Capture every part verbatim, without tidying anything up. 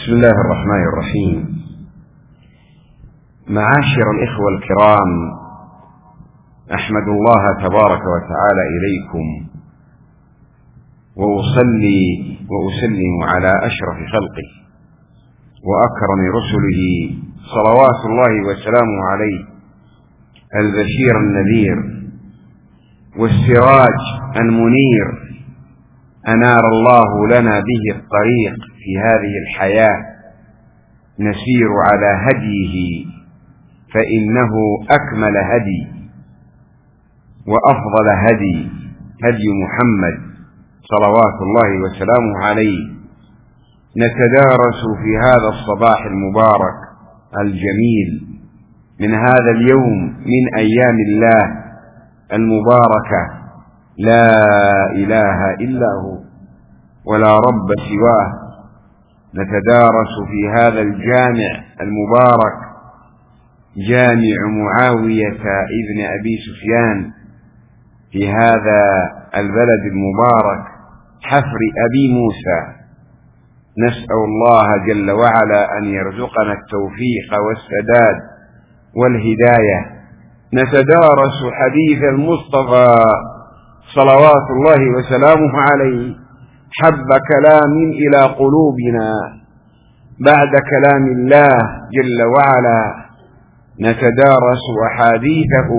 بسم الله الرحمن الرحيم. معاشر الإخوة الكرام، أحمد الله تبارك وتعالى إليكم وأصلي وأسلم على أشرف خلقه وأكرم رسله صلوات الله وسلامه عليه، البشير النذير والسراج المنير، أنار الله لنا به الطريق في هذه الحياة، نسير على هديه فإنه أكمل هدي وأفضل هدي هدي محمد صلوات الله وسلامه عليه. نتدارس في هذا الصباح المبارك الجميل من هذا اليوم من أيام الله المباركة، لا إله إلا هو ولا رب سواه. نتدارس في هذا الجامع المبارك، جامع معاوية ابن أبي سفيان، في هذا البلد المبارك حفر أبي موسى. نسأل الله جل وعلا أن يرزقنا التوفيق والسداد والهداية. نتدارس حديث المصطفى صلوات الله وسلامه عليه، حب كلام إلى قلوبنا بعد كلام الله جل وعلا. نتدارس أحاديثه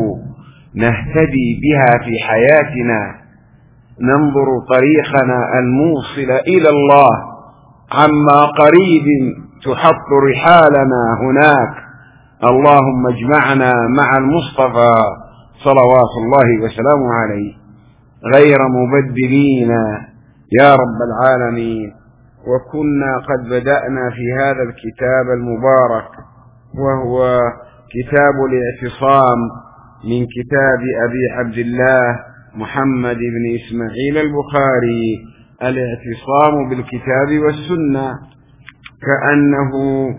نهتدي بها في حياتنا، ننظر طريقنا الموصل إلى الله، عما قريب تحط رحالنا هناك. اللهم اجمعنا مع المصطفى صلوات الله وسلامه عليه غير مبدلين يا رب العالمين. وكنا قد بدأنا في هذا الكتاب المبارك، وهو كتاب الاعتصام من كتاب أبي عبد الله محمد بن إسماعيل البخاري، الاعتصام بالكتاب والسنة، كأنه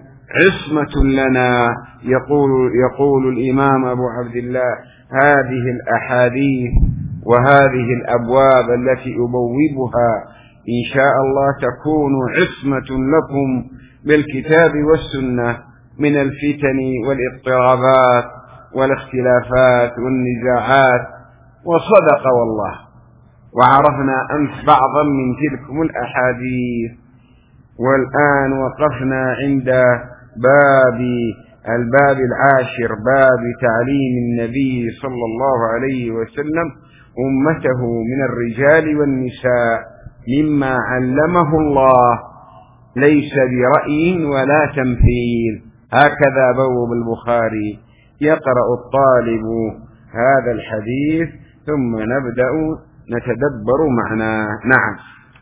عصمة لنا. يقول, يقول الإمام أبو عبد الله: هذه الأحاديث وهذه الأبواب التي أبوبها إن شاء الله تكون عصمة لكم بالكتاب والسنة من الفتن والاضطرابات والاختلافات والنزاعات. وصدق والله. وعرفنا أمس بعضا من تلكم الأحاديث، والآن وقفنا عند باب الباب العاشر، باب تعليم النبي صلى الله عليه وسلم أمته من الرجال والنساء مما علمه الله، ليس برأي ولا تمثيل. هكذا بوب البخاري. يقرأ الطالب هذا الحديث ثم نبدأ نتدبر معناه. نعم.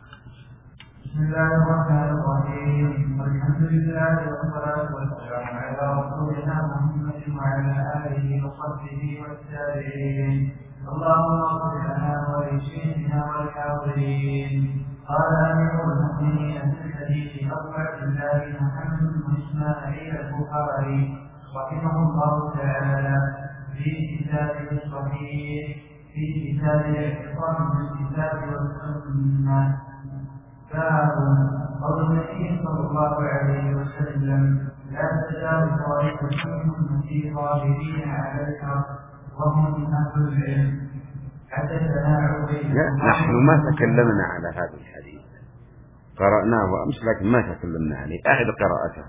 بسم الله الرحمن الرحيم. والحمد لله والصلاة والسلام على رسولنا محمد وعلى آله وصحبه والتابعين. اللهم اغفر لنا ولشيخنا والحاضرين. قال أمير المؤمنين في الحديث أبو عبد الله محمد بن إسماعيل البخاري رحمه الله تعالى في كتابه الصحيح في كتاب الاعتصام بالكتاب والسنة، باب قول النبي صلى الله عليه وسلم: لا تزال طائفة منهم في ظاهرين على الحق وهم أهل العلم. حدثنا عبيد. نحن ما تكلمنا على هذا الحديث، قرأناه أمس لكن ما تكلمنا عليه. أعد قراءته.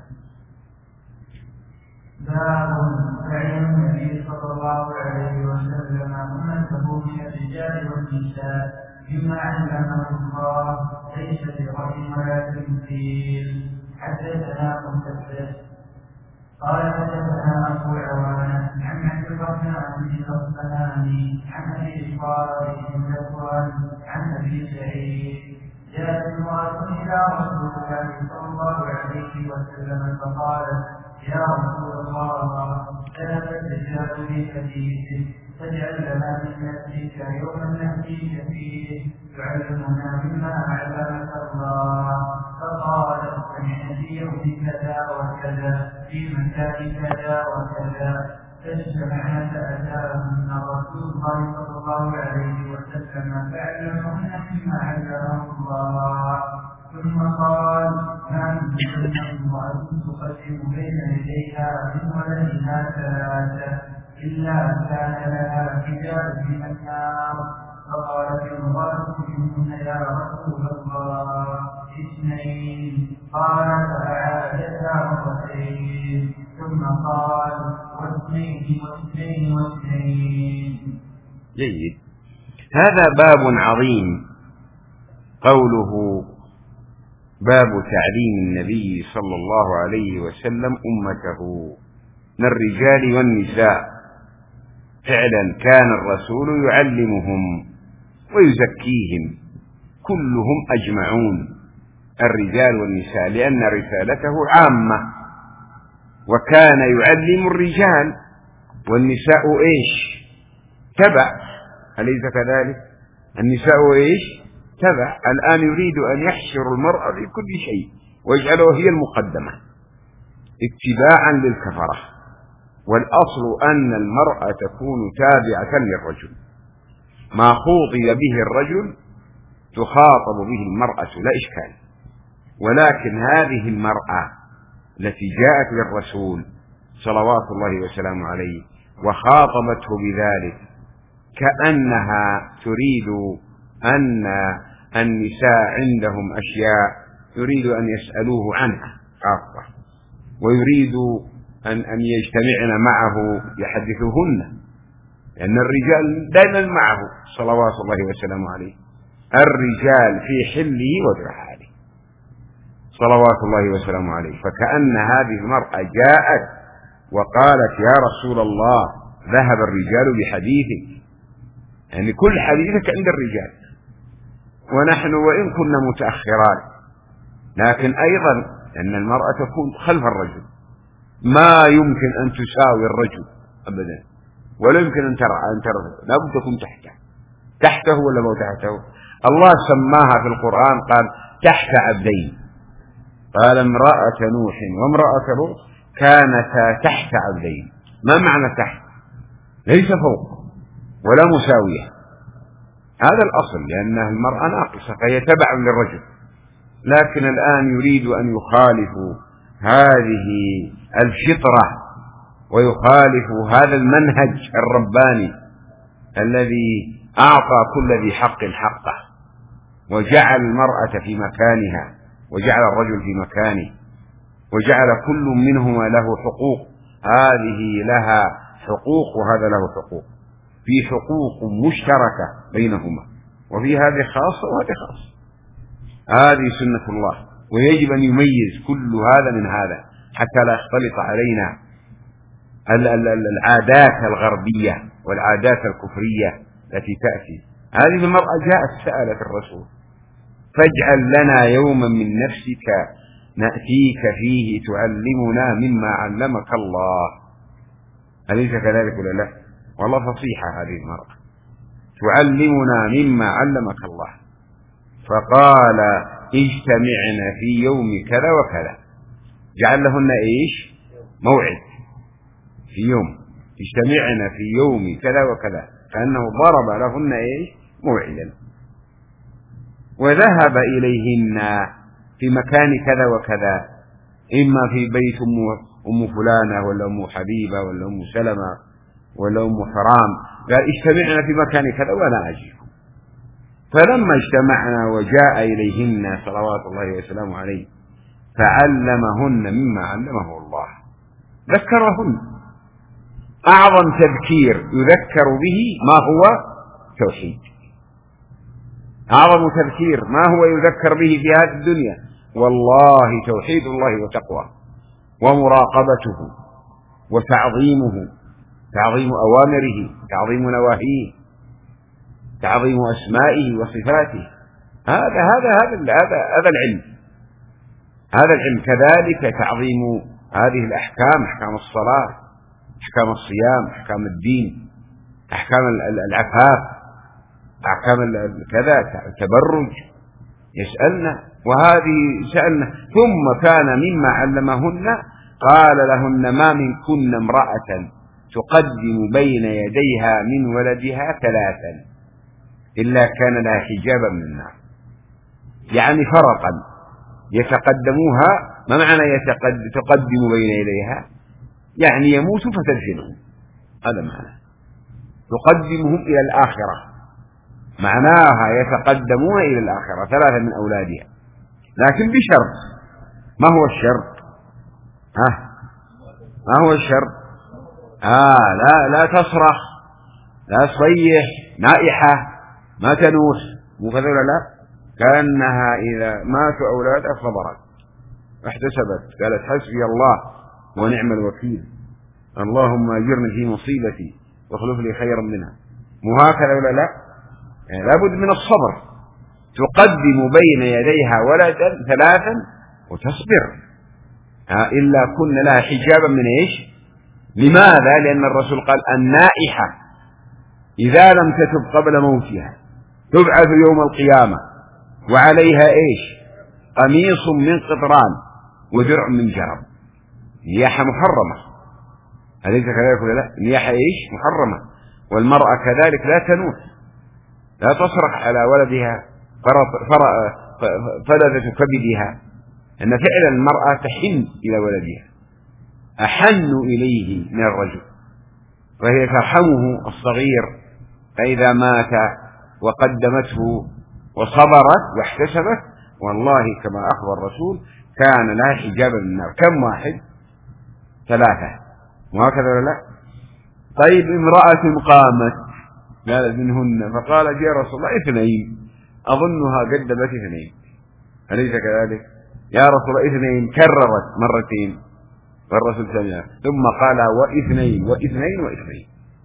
باب فعل النبي صلى الله عليه وسلم أمته من الرجال والنساء مما علمه الله، ليس برأي ولا تمثيل. حدثنا مسدد قال حدثنا أبو عوانة عن عبد الرحمن بن الأصبهاني عن أبي صالح بن ذكوان عن أبي سعيد: جاءت امرأة إلى رسول الله صلى الله عليه وسلم فقالت: يا رسول الله، ذهب الدجال في حديثه، فاجعل لنا من نفسك يوما نهديك فيه تعلمنا مما علمك الله. فقالت: سمعت في يوم كذا وكذا في مكان كذا وكذا، فاجتمعنا فأتاهن رسول الله صلى الله عليه وسلم فعلمهن مما علمه الله. ثم قال: ما من امرأة تقدم بين يديها من ولدها ثلاثة إلا كان لها حجاب من النار. فقالت امرأة منهن: يا رسول الله اثنين. قال: فأعادتها مرتين. ثم قال: واثنين واثنين واثنين. جيد. هذا باب عظيم، قوله باب تعليم النبي صلى الله عليه وسلم أمته من الرجال والنساء. فعلا كان الرسول يعلمهم ويزكيهم كلهم أجمعون، الرجال والنساء، لأن رسالته عامة، وكان يعلم الرجال والنساء إيش؟ تبع، أليس كذلك؟ النساء إيش؟ تبع. الآن يريد أن يحشر المرأة في كل شيء ويجعلها هي المقدمة اتباعا للكفرة، والأصل أن المرأة تكون تابعة للرجل، ما خوضي به الرجل تخاطب به المرأة لا إشكال. ولكن هذه المرأة التي جاءت للرسول صلوات الله وسلامه عليه وخاطبته بذلك كأنها تريد أن النساء عندهم أشياء يريد أن يسألوه عنها خاصة، ويريد أن أن يجتمعن معه يحدثوهن، لأن الرجال دائما معه صلوات الله وسلامه عليه، الرجال في حله وترحاله صلوات الله وسلامه عليه. فكأن هذه المرأة جاءت وقالت: يا رسول الله ذهب الرجال بحديثك، يعني كل حديثك عند الرجال، ونحن وإن كنا متأخرات لكن أيضا أن المرأة تكون خلف الرجل، ما يمكن أن تساوي الرجل أبدا، ولا يمكن أن ترى أن ترى لا بد تكون تحته تحته ولا ما تحته. الله سماها في القرآن قال: تحت عبدين، قال: امرأة نوح وامرأة لوط كانتا تحت عبدين. ما معنى تحت؟ ليس فوق ولا مساوية، هذا الأصل، لأن المرأة ناقصة فهي تبع للرجل. لكن الآن يريد أن يخالفوا هذه الفطرة ويخالف هذا المنهج الرباني الذي أعطى كل ذي حق حقه، وجعل المرأة في مكانها وجعل الرجل في مكانه، وجعل كل منهما له حقوق، هذه لها حقوق وهذا له حقوق، في حقوق مشتركة بينهما، وفي هذه خاصة وهذه خاصة. هذه سنة الله، ويجب أن يميز كل هذا من هذا حتى لا يختلط علينا العادات الغربية والعادات الكفرية التي تأتي. هذه المرأة جاءت سألت الرسول: فاجعل لنا يوما من نفسك نأتيك فيه تعلمنا مما علمك الله. أليس كذلك ولا لا؟ والله فصيحة هذه المرأة، تعلمنا مما علمك الله. فقال: اجتمعنا في يوم كذا وكذا، جعل لهن ايش؟ موعد في يوم، اجتمعنا في يوم كذا وكذا، كأنه ضرب لهن ايش؟ موعدا. وذهب إليهن في مكان كذا وكذا، إما في بيت أم فلانة ولا أم حبيبة ولا أم سلمة ولا أم حرام، قال: اجتمعنا في مكان كذا ولا أجيب. فلما اجتمعنا وجاء إليهن صلوات الله وسلامه عليه فعلمهن مما علمه الله، ذكرهن. أعظم تذكير يذكر به ما هو توحيد، أعظم تذكير ما هو يذكر به في هذه الدنيا، والله توحيد الله وتقوى ومراقبته وتعظيمه، تعظيم أوامره، تعظيم نواهيه، تعظيم أسمائه وصفاته. هذا هذا هذا هذا هذا العلم، هذا العلم. كذلك تعظيم هذه الأحكام، أحكام الصلاة، أحكام الصيام، أحكام الدين، أحكام العفاف، أحكام كذا، التبرج، يسألنا وهذه سألنا. ثم كان مما علمهن قال لهن: ما منكن امرأة تقدم بين يديها من ولدها ثلاثا إلا كان لها حجابا من النار، يعني فرقا يتقدموها. ما معنى يتقد... تقدم بين يديها؟ يعني يموتوا فتدفنهم، هذا معنى تقدمهم إلى الآخرة، معناها يتقدمون إلى الآخرة ثلاثة من أولادها، لكن بشرط. ما هو الشرط؟ ها ما هو الشرط؟ آه لا لا تصرخ، لا تصيح نائحة، ما تنوح، مو كذا ولا لا؟ كأنها إذا ماتوا أولادها صبرت واحتسبت، قالت حسبي الله ونعم الوكيل، اللهم أجرني في مصيبتي واخلف لي خيرا منها. مو هكذا ولا لا؟ يعني لابد من الصبر. تقدم بين يديها ولدا ثلاثا وتصبر، إلا كن لها حجابا من إيش؟ لماذا؟ لأن الرسول قال النائحة إذا لم تتب قبل موتها تبعث يوم القيامة وعليها إيش؟ قميص من قطران ودرع من جرب. نياحة محرمة، أليس كذلك ولا لا؟ نياحة إيش؟ محرمة. والمرأة كذلك لا تنوح، لا تصرخ على ولدها فلذة كبدها، أن فعلا المرأة تحن إلى ولدها، أحن إليه من الرجل، وهي ترحمه الصغير، فإذا مات وقدمته وصبرت واحتسبت والله كما أخبر الرسول كان لها حجابا من النار. كم واحد؟ ثلاثة، وهكذا ولا لا؟ طيب امرأة قامت قالت منهن فقالت يا رسول الله اثنين، أظنها قدمت اثنين، أليس كذلك؟ يا رسول الله اثنين، كررت مرتين والرسول سمع، ثم قال واثنين واثنين واثنين،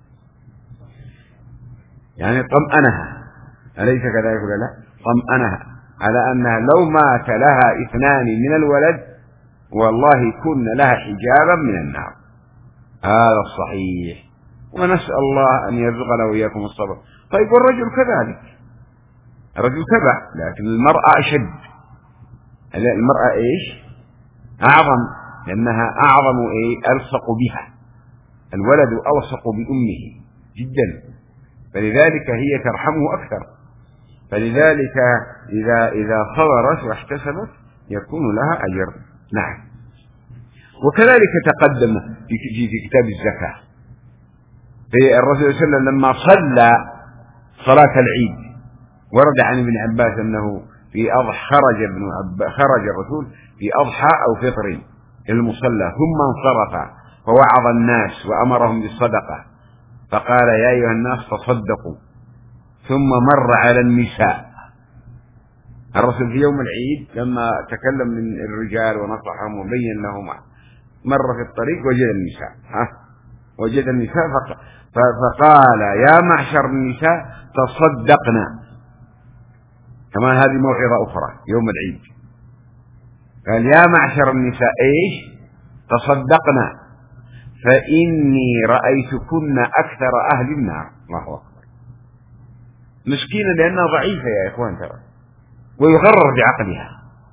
يعني طمأنها، أليس كذلك ولا لا؟ طمأنها على أنها لو مات لها اثنان من الولد والله كن لها حجابا من النار. هذا الصحيح، ونسأل الله أن يرزقنا وإياكم الصبر. طيب والرجل كذلك، الرجل تبع، لكن المرأة أشد. المرأة إيش؟ أعظم، لأنها أعظم إيه؟ ألصق بها، الولد ألصق بأمه جدا، فلذلك هي ترحمه أكثر، فلذلك إذا إذا صبرت واحتسبت يكون لها أجر. نعم. وكذلك تقدم في في كتاب الزكاة في الرسول صلى الله عليه وسلم لما صلى صلاة العيد، ورد عن ابن عباس أنه في أضحى خرج ابن عب... خرج الرسول في أضحى أو فطر المصلى ثم انصرف فوعظ الناس وأمرهم بالصدقة، فقال يا أيها الناس تصدقوا، ثم مر على النساء. الرسول في يوم العيد لما تكلم من الرجال ونصحهم وبين لهم، مر في الطريق وجد النساء، ها وجد النساء فقال يا معشر النساء تصدقنا. كمان هذه موعظة أخرى يوم العيد، قال يا معشر النساء إيش؟ تصدقنا فإني رأيتكن أكثر أهل النار. الله أكبر. مسكينة لأنها ضعيفة يا إخوان ترى، ويغرر بعقلها،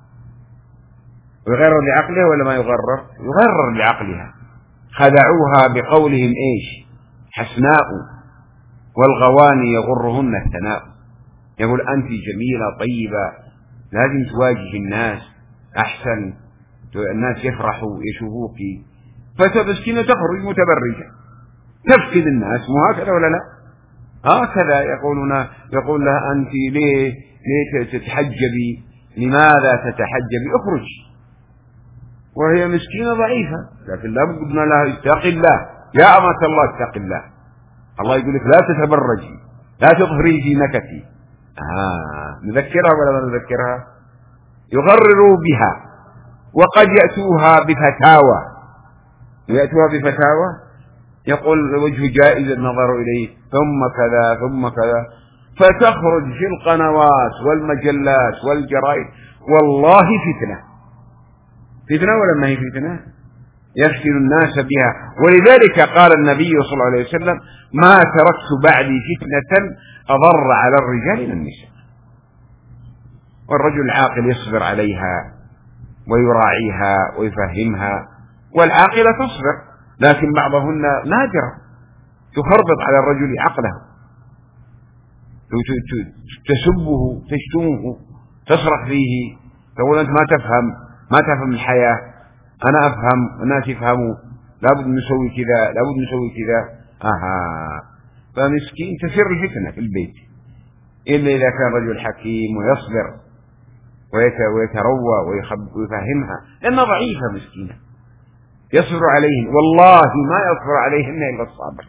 ويغرر بعقلها ولا ما يغرر؟ يغرر بعقلها. خدعوها بقولهم إيش؟ حسناء، والغواني يغرهن الثناء. يقول أنت جميلة طيبة لازم تواجه الناس أحسن، الناس يفرحوا يشوفوك، فتبسكين تخرج متبرجة تفقد الناس. مو هكذا ولا لا؟ هكذا يقولون، يقول لها أنت ليه ليه تتحجبي؟ لماذا تتحجبي؟ اخرج. وهي مسكينة ضعيفة، لكن لا بد قلنا لها اتق الله يا أمة الله، اتق الله. الله يقول لك لا تتبرجي، لا تظهري زينتك. آه نذكرها ولا ما نذكرها؟ يغرروا بها، وقد يأتوها بفتاوى، يأتوها بفتاوى يقول وجه جائز النظر إليه ثم كذا ثم كذا، فتخرج في القنوات والمجلات والجرائد والله فتنة، فتنة ولا ما هي فتنة؟ يفتن الناس بها. ولذلك قال النبي صلى الله عليه وسلم ما تركت بعدي فتنة أضر على الرجال من النساء. والرجل العاقل يصبر عليها ويراعيها ويفهمها، والعاقلة تصبر، لكن بعضهن نادرة تخربط على الرجل عقله، تسبه تشتمه تصرخ فيه تقول أنت ما تفهم ما تفهم الحياة، أنا أفهم الناس يفهموا، لابد نسوي كذا لابد نسوي كذا. أها، فمسكين تسر الفتنة في البيت إلا إذا كان رجل حكيم ويصبر ويتروى ويفهمها، لأنها ضعيفة مسكينة يصبر عليهن، والله ما يصبر عليهن إلا الصابر.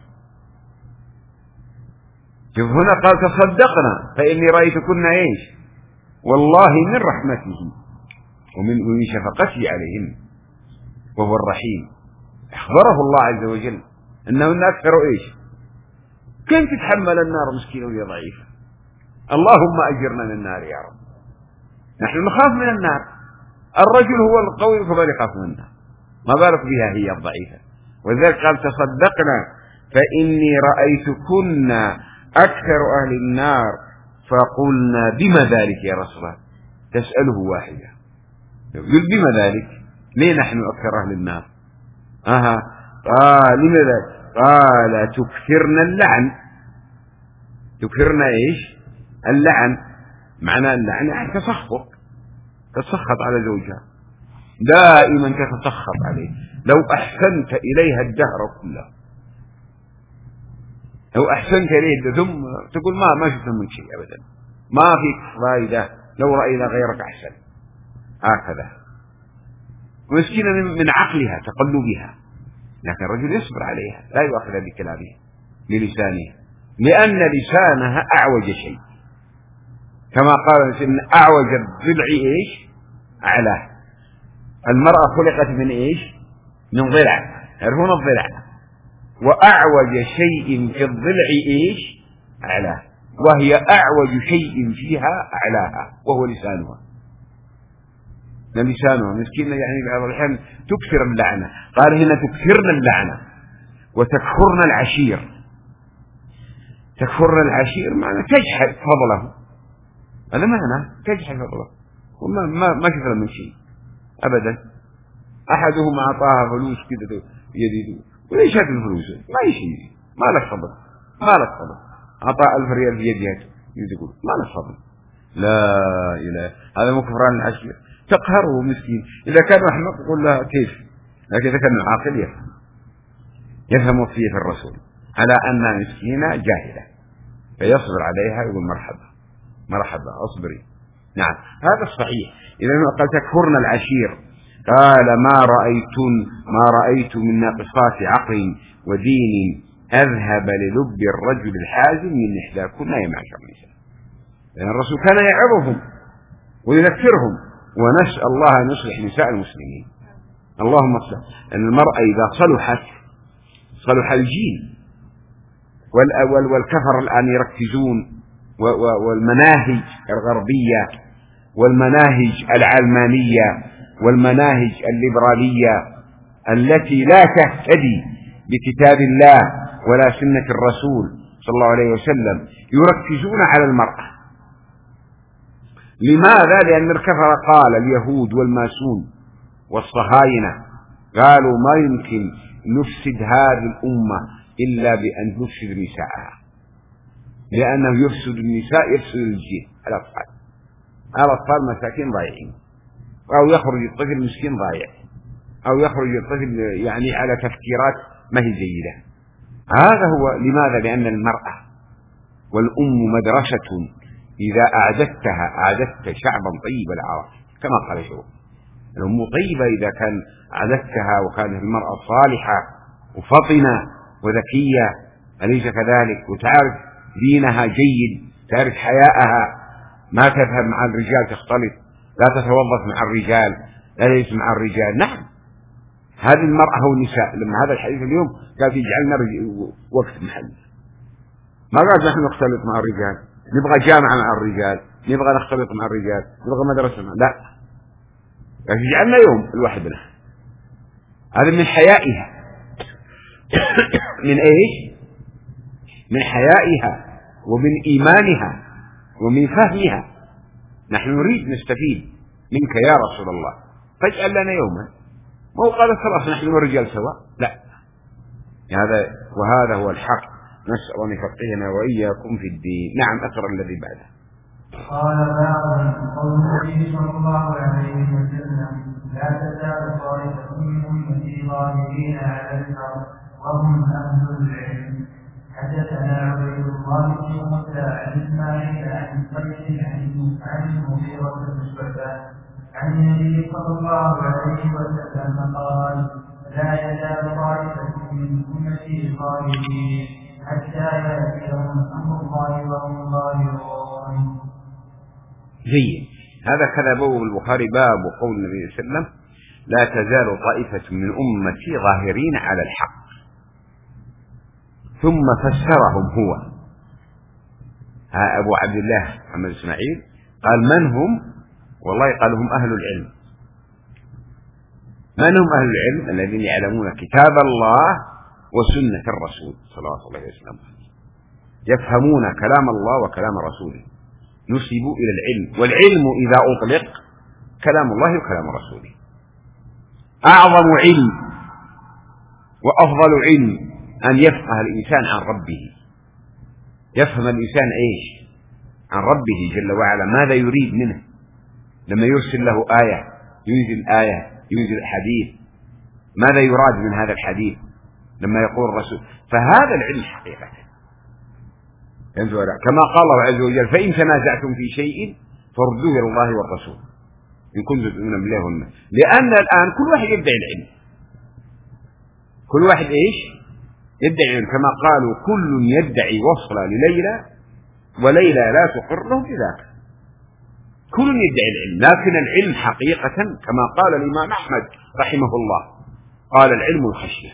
شوف هنا قال تصدقنا فإني رأيتكن إيش، والله من رحمته ومن ومن شفقته عليهن وهو الرحيم. أخبره الله عز وجل أنهن أكثر إيش، كيف تتحمل النار مسكينة وهي ضعيفة. اللهم أجرنا من النار يا رب. نحن نخاف من النار، الرجل هو القوي كما يخاف من النار، ما بالك بها هي الضعيفة. ولذلك قال تصدقنا فإني رأيتكن أكثر أهل النار، فقلنا بما ذلك يا رسول الله؟ تسأله واحدة يقول بما ذلك، ليه نحن أكثر أهل النار؟ أها، قال لماذا؟ قال تكثرنا اللعن. تكثرنا إيش؟ اللعن. معنى اللعن يعني تسخط، تسخط على زوجها دائما، تتسخط عليه. لو أحسنت إليها الدهر كله، لو أحسنت إليه ثم تقول ما ما شفنا منك شيء أبدا، ما فيك فائدة، لو رأينا غيرك أحسن. هكذا مسكينة من عقلها تقلبها، لكن الرجل يصبر عليها، لا يؤخذ بكلامه بلسانه، لأن لسانها أعوج شيء، كما قال إن أعوج الضلع إيش؟ أعلاه. المرأة خلقت من إيش؟ من ضلع، يعرفون الضلع، وأعوج شيء في الضلع إيش؟ أعلاه، وهي أعوج شيء فيها أعلاها وهو لسانها. لسانها مسكينة يعني بعض الأحيان تكثر اللعنة. قال هنا تكثرن اللعنة وتكفرن العشير. تكفرن العشير معنى تجحد فضله، هذا معنى تجحد فضله، وما ما ما شفنا من شيء أبدا. أحدهم أعطاها فلوس كده يديده، وليش هذه الفلوس؟ ما يشيء، ما لك فضل، ما لك فضل. أعطى ألف ريال في يدها يقول ما لك فضل. لا إله، هذا مكفران العشير. تقهره مسكين. إذا كان أحمق يقول لها كيف، لكن إذا كان عاقل يفهم يفهم وصية الرسول على أن مسكينة جاهلة فيصبر عليها، يقول مرحبا مرحبا أصبري. نعم هذا الصحيح. إذا قال تكفرن العشير، قال ما رأيت ما رأيت من ناقصات عقل ودين أذهب للب الرجل الحازم من إحداكن يا معشر النساء. لأن الرسول كان يعظهم ويذكرهم، ونسأل الله أن يصلح نساء المسلمين. اللهم اصلح. أن المرأة إذا صلحت صلح الجيل. والكفر الآن يركزون، والمناهج الغربية والمناهج العلمانية والمناهج الليبرالية التي لا تهتدي بكتاب الله ولا سنة الرسول صلى الله عليه وسلم يركزون على المرأة. لماذا؟ لأن الكفر قال اليهود والماسون والصهاينة قالوا ما يمكن نفسد هذه الأمة إلا بأن نفسد نساءها، لأنه يفسد النساء يفسد الجيل. الأطفال الأطفال مساكين ضايعين، أو يخرج الطفل مسكين ضايع، أو يخرج الطفل يعني على تفكيرات ما هي جيدة. هذا هو. لماذا؟ لأن المرأة والأم مدرسة، إذا أعددتها أعددت شعبا طيب العرب، كما قال شو الأم طيبة إذا كان أعددتها، وكانت المرأة صالحة وفطنة وذكية، أليس كذلك؟ وتعرف دينها جيد، تعرف حياءها، ما تذهب مع الرجال تختلط، لا تتوظف مع الرجال، لا تجلس مع الرجال. نعم هذه المرأة والنساء. لما هذا الحديث اليوم قال يجعلنا وقت محل، ما قال نحن نختلط مع الرجال، نبغى جامعة مع الرجال، نبغى نختلط مع الرجال، نبغى مدرسة مع... لا، لكن يجعلنا يوم لوحدنا. هذا من حيائها. من ايش؟ من حيائها ومن إيمانها ومن فهمها. نحن نريد نستفيد منك يا رسول الله، فاجعل لنا يوما. مو قال خلاص نحن والرجال سواء، لا. هذا وهذا هو الحق. نسأل أن يفقهنا وإياكم في الدين. نعم أقرأ الذي بعده. قال بعض قول النبي صلى الله عليه وسلم لا تزال طائفة من أمتي ظاهرين على الأرض وهم أهل العلم. حدثنا عبيد الله بن موسى عن إسماعيل عن قيس عن المغيرة بن شعبة عن النبي صلى الله عليه وسلم قال لا يزال طائفة من أمتي ظاهرين حتى يأتيهم أمر الله وهم ظاهرون. جيد. هذا كذا باب البخاري باب قول النبي صلى الله عليه وسلم لا تزال طائفة من أمتي ظاهرين على الحق، ثم فسرهم هو ها أبو عبد الله محمد إسماعيل قال من هم؟ والله قال هم أهل العلم. من هم أهل العلم؟ الذين يعلمون كتاب الله وسنة الرسول صلى الله عليه وسلم، يفهمون كلام الله وكلام رسوله، نسبوا إلى العلم، والعلم إذا أطلق كلام الله وكلام رسوله. أعظم علم وأفضل علم أن يفقه الإنسان عن ربه، يفهم الإنسان إيش عن ربه جل وعلا، ماذا يريد منه لما يرسل له آية، ينزل آية ينزل حديث، ماذا يراد من هذا الحديث لما يقول الرسول. فهذا العلم حقيقة كما قال الله عز وجل فإن تنازعتم في شيء فردوه إلى الله والرسول إن كنتم تؤمنون بالله واليوم. لأن الآن كل واحد يدعي العلم، كل واحد إيش يدعي العلم، كما قالوا كل يدعي وصل لليلى وليلى لا تقر له بذاك، كل يدعي العلم. لكن العلم حقيقة كما قال الإمام أحمد رحمه الله قال العلم الخشية.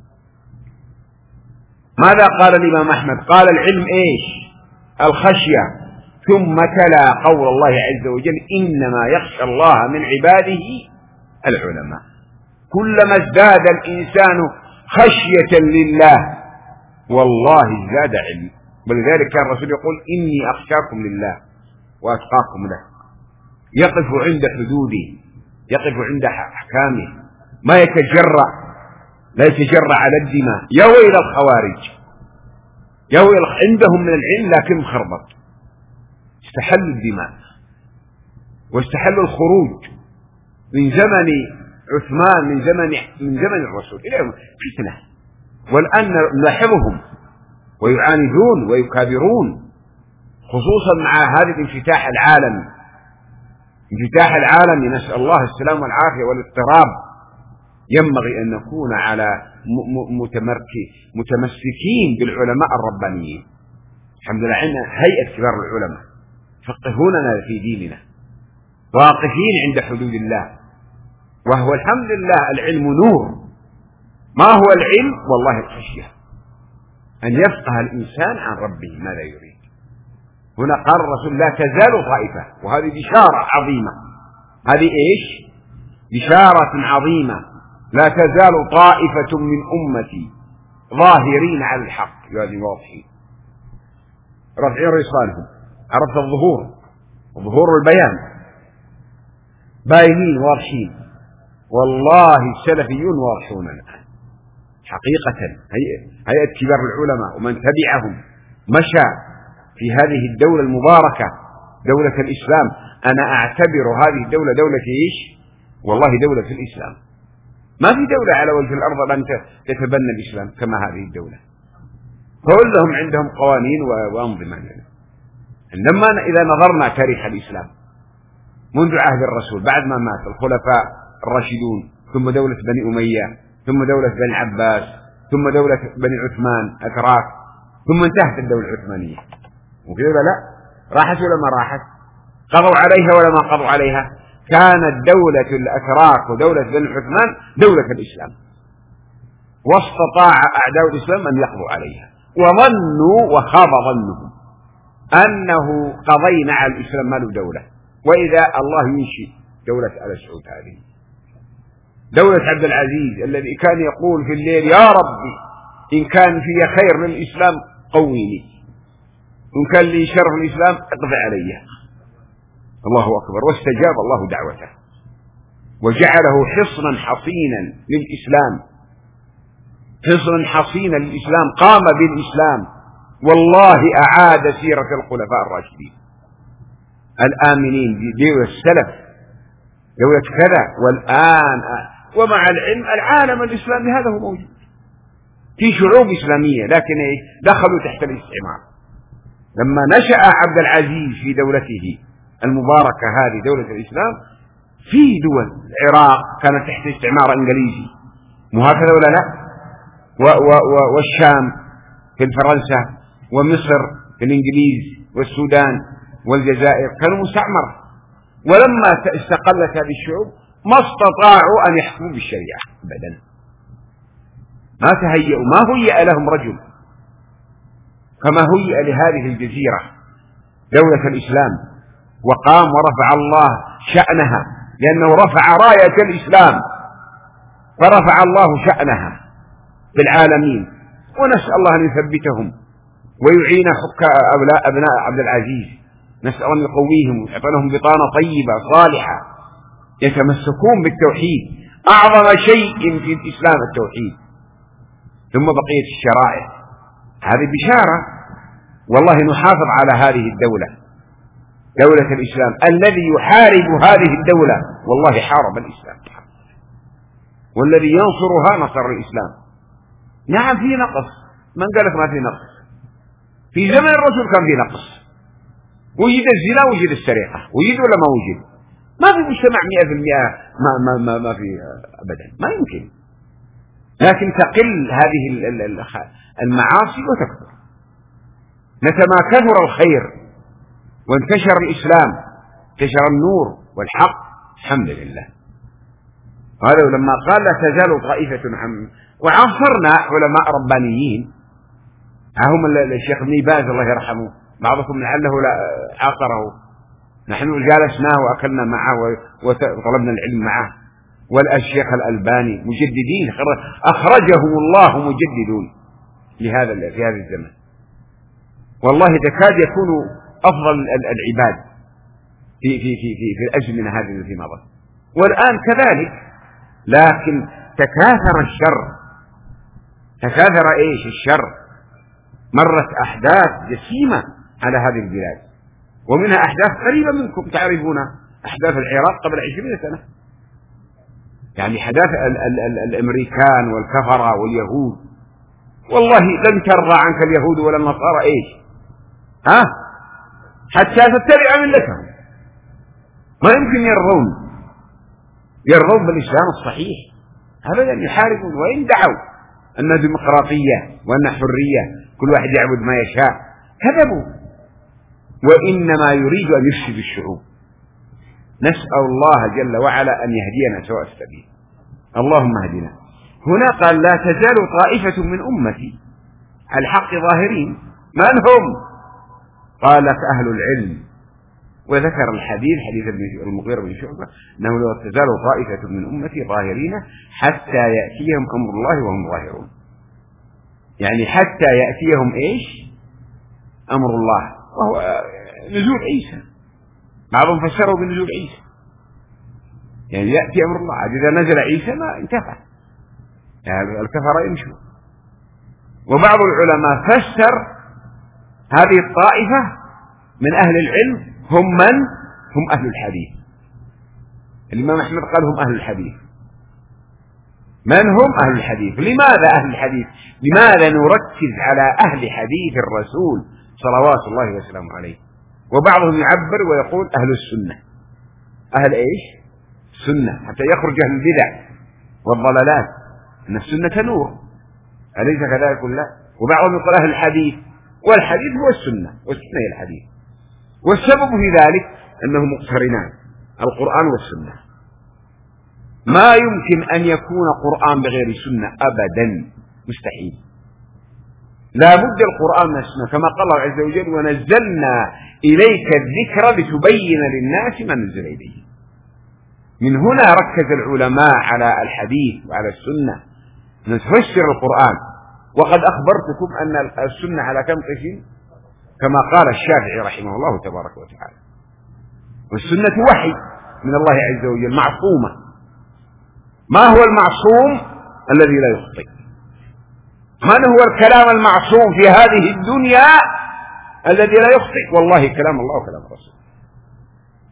ماذا قال الإمام أحمد؟ قال العلم إيش؟ الخشية. ثم تلا قول الله عز وجل إنما يخشى الله من عباده العلماء. كلما ازداد الإنسان خشية لله والله ازداد علم. ولذلك كان الرسول يقول إني أخشاكم لله وأتقاكم له، يقف عند حدوده، يقف عند أحكامه، ما يتجرأ، لا يتجرأ على الدماء. يا ويل الخوارج، يا ويل عندهم من العلم لكن خربط، استحلوا الدماء واستحلوا الخروج من زمن عثمان، من زمن من زمن الرسول إلى يوم فتنة. والآن نلاحظهم ويعاندون ويكابرون، خصوصا مع هذا الانفتاح العالمي، انفتاح العالمي، نسأل الله السلام والعافية والاضطراب. ينبغي أن نكون على متمسكين بالعلماء الربانيين. الحمد لله عندنا هيئة كبار العلماء فقهوننا في ديننا، واقفين عند حدود الله، وهو الحمد لله العلم نور. ما هو العلم؟ والله الخشية، أن يفقه الإنسان عن ربه ماذا يريد. هنا قال الرسول لا تزال طائفة، وهذه بشارة عظيمة، هذه إيش؟ بشارة عظيمة. لا تزال طائفة من أمتي ظاهرين على الحق، هذه واضحين رفعين رسالهم، عرفت الظهور، ظهور البيان، باينين واضحين. والله السلفيون واضحون الآن حقيقة. هيئة كبار العلماء ومن تبعهم مشى في هذه الدولة المباركة، دولة الإسلام. أنا أعتبر هذه الدولة دولة إيش؟ والله دولة في الإسلام. ما في دولة على وجه الأرض لن تتبنى الإسلام كما هذه الدولة. كلهم عندهم قوانين وأنظمة. إنما إذا نظرنا تاريخ الإسلام منذ عهد الرسول بعد ما مات الخلفاء الراشدون، ثم دولة بني أمية، ثم دولة بني عباس، ثم دولة بني عثمان أتراك، ثم انتهت الدولة العثمانية. وكذا لا راحت ولا ما راحت؟ قضوا عليها ولا ما قضوا عليها؟ كانت دولة الأتراك ودولة بني عثمان دولة الإسلام، واستطاع أعداء الإسلام أن يقضوا عليها، وظنوا وخاب ظنهم أنه قضينا على الإسلام ما له دولة. وإذا الله ينشئ دولة آل سعود هذه، دولة عبد العزيز الذي كان يقول في الليل يا ربي إن كان في خير للإسلام قويني، إن كان لي شر الإسلام اقضي علي. الله أكبر. واستجاب الله دعوته وجعله حصنا حصينا للإسلام، حصنا حصينا للإسلام، قام بالإسلام. والله أعاد سيرة الخلفاء الراشدين، الآمنين دولة السلف، دولة كذا. والآن ومع العلم العالم الإسلامي هذا هو موجود، في شعوب إسلامية لكن دخلوا تحت الاستعمار. لما نشأ عبد العزيز في دولته المباركة هذه دولة الإسلام، في دول العراق كانت تحت استعمار إنجليزي، مو هكذا ولا لا؟ والشام في فرنسا، ومصر في الإنجليز، والسودان والجزائر كانوا مستعمرة. ولما استقلت هذه الشعوب ما استطاعوا أن يحكموا بالشريعة أبدا، ما تهيئوا، ما هيئ لهم رجل كما هيئ لهذه الجزيرة دولة الإسلام، وقام ورفع الله شأنها، لأنه رفع راية الإسلام فرفع الله شأنها في العالمين. ونسأل الله أن يثبتهم ويعين أبناء أبناء عبد العزيز، نسأل أن يقويهم ويعطيهم بطانة طيبة صالحة يتمسكون بالتوحيد، أعظم شيء في الإسلام التوحيد، ثم بقية الشرائع. هذه بشارة، والله نحافظ على هذه الدولة، دولة الإسلام. الذي يحارب هذه الدولة والله حارب الإسلام، والذي ينصرها نصر الإسلام. نعم في نقص، من قالك ما في نقص؟ في زمن الرسول كان في نقص، وجد الزنا وجد السرقة، وجد ولا ما وجد؟ ما في مجتمع مئة في المئة ما, ما, ما, ما في أبدا، ما يمكن. لكن تقل هذه المعاصي وتكثر. متى ما كثر الخير وانتشر الإسلام، انتشر النور والحق، الحمد لله. هذا لما قال لا تزال طائفة عن، وعصرنا علماء ربانيين، هم الشيخ ابن باز الله يرحمه، بعضكم لعله عاصره، نحن جالسناه وأكلنا معه وطلبنا العلم معه. والشيخ الألباني مجددين أخرجهم الله مجددون لهذا في هذا الزمن، والله تكاد يكونوا أفضل العباد في في في في, في الأزمنة هذه التي مضت. والآن كذلك، لكن تكاثر الشر، تكاثر إيش الشر. مرت أحداث جسيمة على هذه البلاد، ومنها أحداث قريبة منكم تعرفون، أحداث العراق قبل عشرين سنة، يعني حداث ال ال ال الأمريكان والكفرة واليهود. والله لن ترضى عنك اليهود ولا النصارى إيش ها حتى تتبع ملتهم، ما يمكن يرضون يرضون بالإسلام الصحيح أبدا، يحاربون وإن دعوا أن ديمقراطية وأن حرية كل واحد يعبد ما يشاء، كذبوا، وإنما يريد أن يفسد الشعوب. نسأل الله جل وعلا أن يهدينا سواء السبيل، اللهم اهدنا. هنا قال لا تزال طائفة من أمتي على الحق ظاهرين، من هم؟ قال لك أهل العلم، وذكر الحديث حديث المغيرة بن شعبة أنه لا تزال طائفة من أمتي ظاهرين حتى يأتيهم أمر الله وهم ظاهرون، يعني حتى يأتيهم إيش؟ أمر الله، وهو نزول عيسى، بعضهم فسره بنزول عيسى، يعني يأتي أمر الله، إذا نزل عيسى ما انتفع، يعني الكفر يمشوا. وبعض العلماء فسر هذه الطائفة من أهل العلم هم من؟ هم أهل الحديث. الإمام أحمد قال هم أهل الحديث. من هم أهل الحديث؟ لماذا أهل الحديث؟ لماذا نركز على أهل حديث الرسول صلوات الله وسلامه عليه؟ وبعضهم يعبر ويقول أهل السنة. أهل إيش؟ سنة، حتى يخرج أهل البدع والضلالات، أن السنة نور، أليس كذلك؟ لا. وبعضهم يقول أهل الحديث، والحديث هو السنة، والسنة هي الحديث. والسبب في ذلك أنه مقترنان، القرآن والسنة. ما يمكن أن يكون قرآن بغير سنة أبدا، مستحيل. لا بد القرآن من السنة، كما قال الله عز وجل ونزلنا إليك الذكر لتبين للناس ما نزل إليه. من هنا ركز العلماء على الحديث وعلى السنة نفسر القرآن. وقد أخبرتكم أن السنة على كم قسم كما قال الشافعي رحمه الله تبارك وتعالى، والسنة وحي من الله عز وجل معصومة. ما هو المعصوم؟ الذي لا يخطئ. من هو الكلام المعصوم في هذه الدنيا الذي لا يخطئ؟ والله كلام الله وكلام الرسول.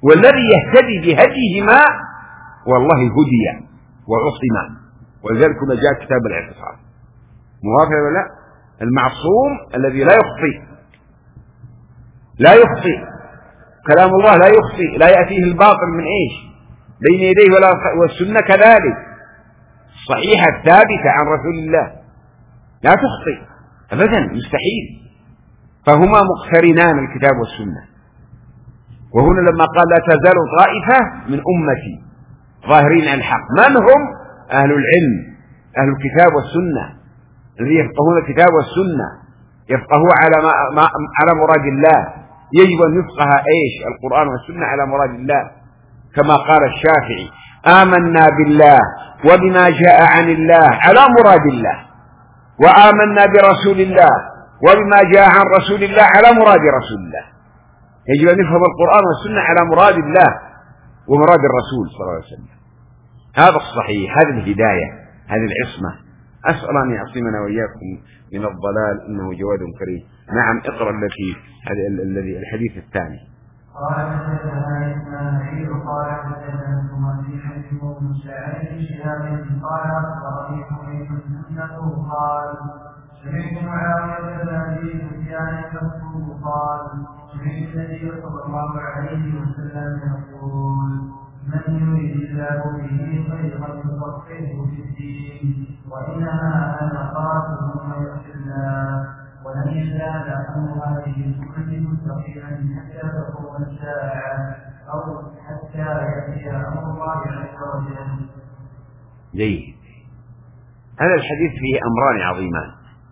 والذي يهتدي بهديهما والله هدي وعصم. ولذلك ما جاء كتاب الاعتصام موافق ولا لا؟ المعصوم الذي لا يخطئ، لا يخطئ كلام الله، لا يخطئ، لا يأتيه الباطل من ايش بين يديه ولا، والسنة كذلك الصحيحة الثابتة عن رسول الله لا تخطئ أبدا، مستحيل. فهما مقترنان الكتاب والسنة. وهنا لما قال لا تزال طائفة من أمتي ظاهرين عن الحق، من هم؟ أهل العلم، أهل الكتاب والسنة، الذين يفقهون الكتاب والسنة، يفقهوا على ما ما على مراد الله. يجب أن يفقه ايش؟ القرآن والسنة على مراد الله، كما قال الشافعي آمنا بالله وبما جاء عن الله على مراد الله، وآمنا برسول الله وبما جاء عن رسول الله على مراد رسول الله. يجب أن نفهم القرآن والسنة على مراد الله ومراد الرسول صلى الله عليه وسلم. هذا الصحيح، هذه الهداية، هذه العصمة. أسأل أن يعصمنا وإياكم من الضلال إنه جواد كريم. نعم، اقرأ التي الذي الحديث الثاني. قال حدثنا إسماعيل قال حدثنا مصيح بن سعيد شهاب قال أخبرني حميد أنه قال سمعت معاوية بن أبي سفيان يقول قال سمعت النبي صلى الله عليه وسلم يقول من يريد الله به خيرا يفقهه في الدين وإنما أنا قاتل ويغفر الله ولن يزال أمر هذه الأمة مستقيما حتى تقوم الساعة أو حتى يأتي أمر الله عز وجل. جيد. هذا الحديث فيه أمران عظيمان،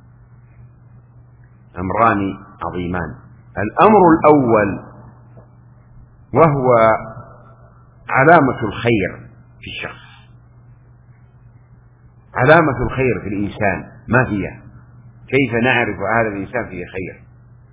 أمران عظيمان. الأمر الأول وهو علامة الخير في الشخص، علامة الخير في الإنسان ما هي؟ كيف نعرف هذا الإنسان فيه خير؟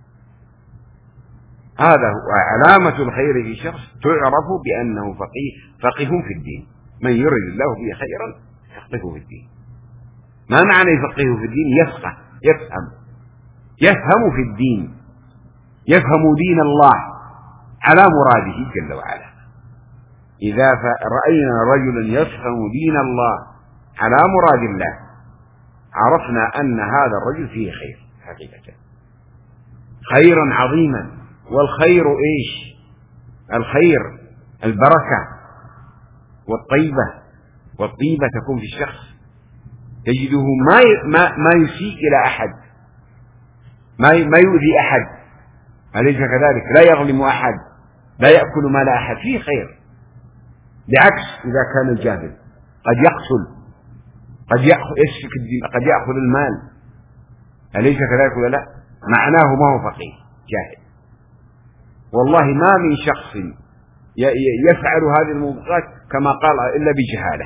هذا هو علامة الخير في الشخص، تعرف بأنه فقيه فقه في الدين. من يريد الله به خيرا يفقهه في الدين. ما معنى يفقهه في الدين؟ يفقه، يفهم، يفهم في الدين، يفهم دين الله على مراده جل وعلا. إذا رأينا رجلا يفهم دين الله على مراد الله عرفنا أن هذا الرجل فيه خير حقيقة، خيرا عظيما. والخير إيش؟ الخير البركة والطيبة، والطيبة تكون في الشخص تجده ما ما ما يسيء إلى أحد، ما ما يؤذي أحد، أليس كذلك؟ لا يظلم أحد، لا يأكل مال أحد، فيه خير. بعكس إذا كان الجاهل قد يقتل، قد يأخذ يسفك الدماء، قد يأخذ المال، أليس كذلك ولا لا؟ معناه ما هو فقيه، جاهل. والله ما من شخص يفعل هذه الموبقات كما قال إلا بجهالة،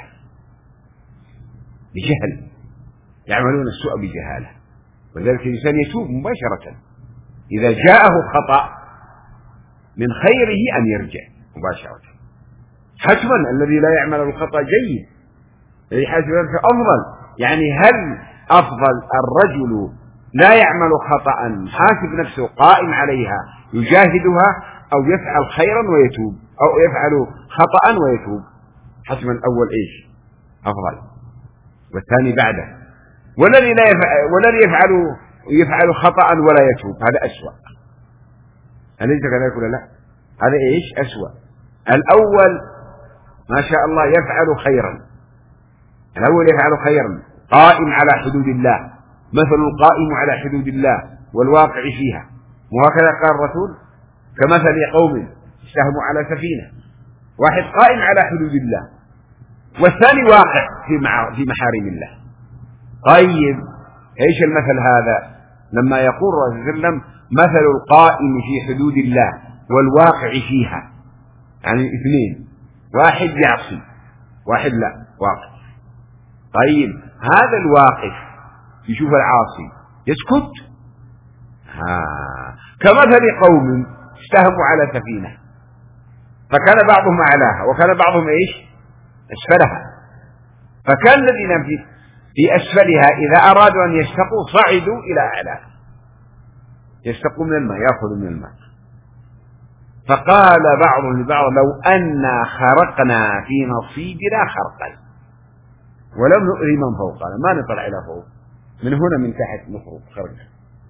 بجهل، يعملون السوء بجهالة. ولذلك الإنسان يتوب مباشرة إذا جاءه خطأ، من خيره أن يرجع مباشرة. حتما الذي لا يعمل الخطأ جيد، الذي حاسب ذلك أفضل. يعني هل أفضل الرجل لا يعمل خطأ حاسب نفسه قائم عليها يجاهدها، أو يفعل خيرا ويتوب، أو يفعل خطأ ويتوب؟ حتما الأول إيش؟ أفضل، والثاني بعده. والذي لا يفعل والذي يفعل يفعل خطأ ولا يتوب هذا أسوأ، أليس كذلك ولا لا؟ هذا إيش؟ أسوأ. الأول ما شاء الله يفعل خيرا، الأول يفعل خيرا قائم على حدود الله، مثل القائم على حدود الله والواقع فيها. وهكذا قال الرسول كمثل قوم استهموا على سفينة، واحد قائم على حدود الله والثاني واقع في في محارم الله. طيب ايش المثل هذا؟ لما يقول الرسول صلى الله عليه وسلم مثل القائم في حدود الله والواقع فيها، يعني اثنين، واحد يعصي واحد لا واقع. طيب هذا الواقف يشوف العاصي يسكت؟ ها كمثل قوم استهموا على سفينة فكان بعضهم أعلاها وكان بعضهم إيش؟ أسفلها. فكان الذين في في أسفلها إذا أرادوا أن يستقوا صعدوا إلى أعلاها، يستقوا من الماء، يأخذوا من الماء. فقال بعضهم لبعض لو أنا خرقنا في نصيبنا خرقا ولم نؤذي من فوقنا، ما نطلع إلى فوق، من هنا من تحت نخرج خرقا.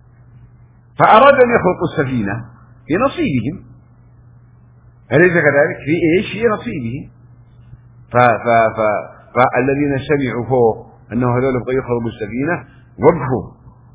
فأراد أن يخرقوا السفينة في نصيبهم، أليس كذلك؟ في إيش؟ في نصيبهم. ف ف ف فالذين سمعوا فوق أنه هذول يبغوا يخرقوا السفينة وقفوا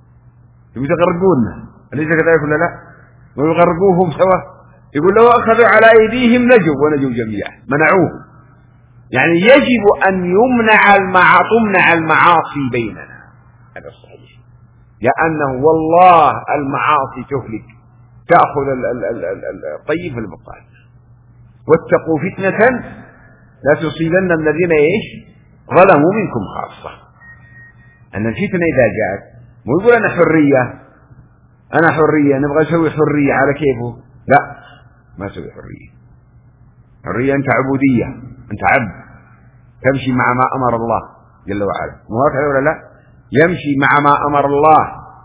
يتغرقون، أليس كذلك ولا لا؟ ويغرقوهم سوا. يقول لو أخذوا على أيديهم نجوا ونجوا جميعا، منعوه. يعني يجب أن يمنع المع... تمنع المعاصي بيننا، هذا الصحيح، لأنه والله المعاصي تهلك، تأخذ الطيب في البقال. واتقوا فتنة لا تصيبن الذين ايش ظلموا منكم خاصة. أن الفتنة إذا جاءت مو يقول أنا حرية، أنا حرية نبغى نسوي حرية على كيفه، لا، ما تسوي حرية. حرية أنت عبودية، أنت عبد تمشي مع ما أمر الله جل وعلا، مو هكذا ولا لا؟ يمشي مع ما أمر الله،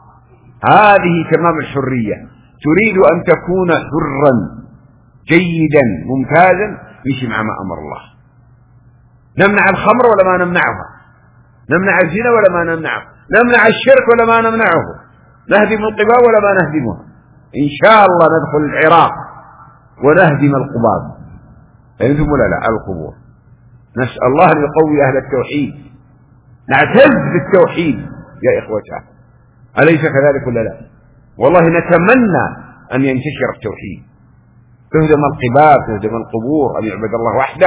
هذه تمام الحرية. تريد أن تكون حرا جيدا ممتازا، يمشي مع ما أمر الله. نمنع الخمر ولا ما نمنعها؟ نمنع الزنا ولا ما نمنعه؟ نمنع الشرك ولا ما نمنعه؟ نهدم القباب ولا ما نهدمها؟ إن شاء الله ندخل العراق ونهدم القباب، فهمتم ولا لا؟ القبور. نسأل الله أن يقوي أهل التوحيد، نعتز بالتوحيد يا إخوتها، أليس كذلك ولا لا؟ والله نتمنى أن ينتشر التوحيد، تهدم القباب، تهدم القبور، أن يعبد الله وحده،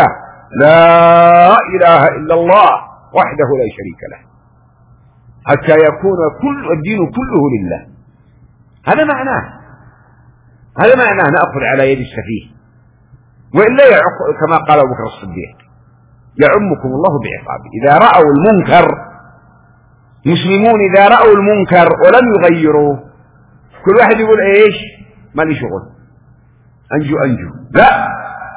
لا إله إلا الله وحده لا شريك له، حتى يكون كل الدين كله لله. هذا معناه، هذا معناه نأخذ على يد السفيه، وإلا يعق كما قال أبو بكر الصديق يعمكم الله بعقابه. إذا رأوا المنكر، مسلمون إذا رأوا المنكر ولم يغيروا، كل واحد يقول إيش؟ ما لي شغل، أنجو أنجو، لا،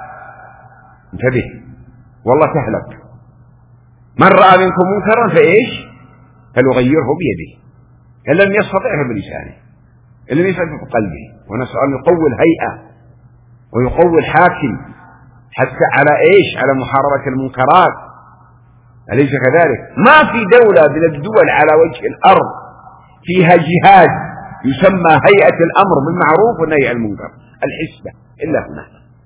انتبه والله تهلك. من رأى منكم منكرا فإيش؟ فليغيره بيده، إن لم يستطع بلسانه، إن لم يستطع بقلبه. ونسأل أن يقوي الهيئة ويقوي الحاكم حتى على إيش؟ على محاربة المنكرات، أليس كذلك؟ ما في دولة من الدول على وجه الأرض فيها جهاد يسمى هيئة الأمر بالمعروف والنهي عن المنكر، الحسبة، إلا هنا.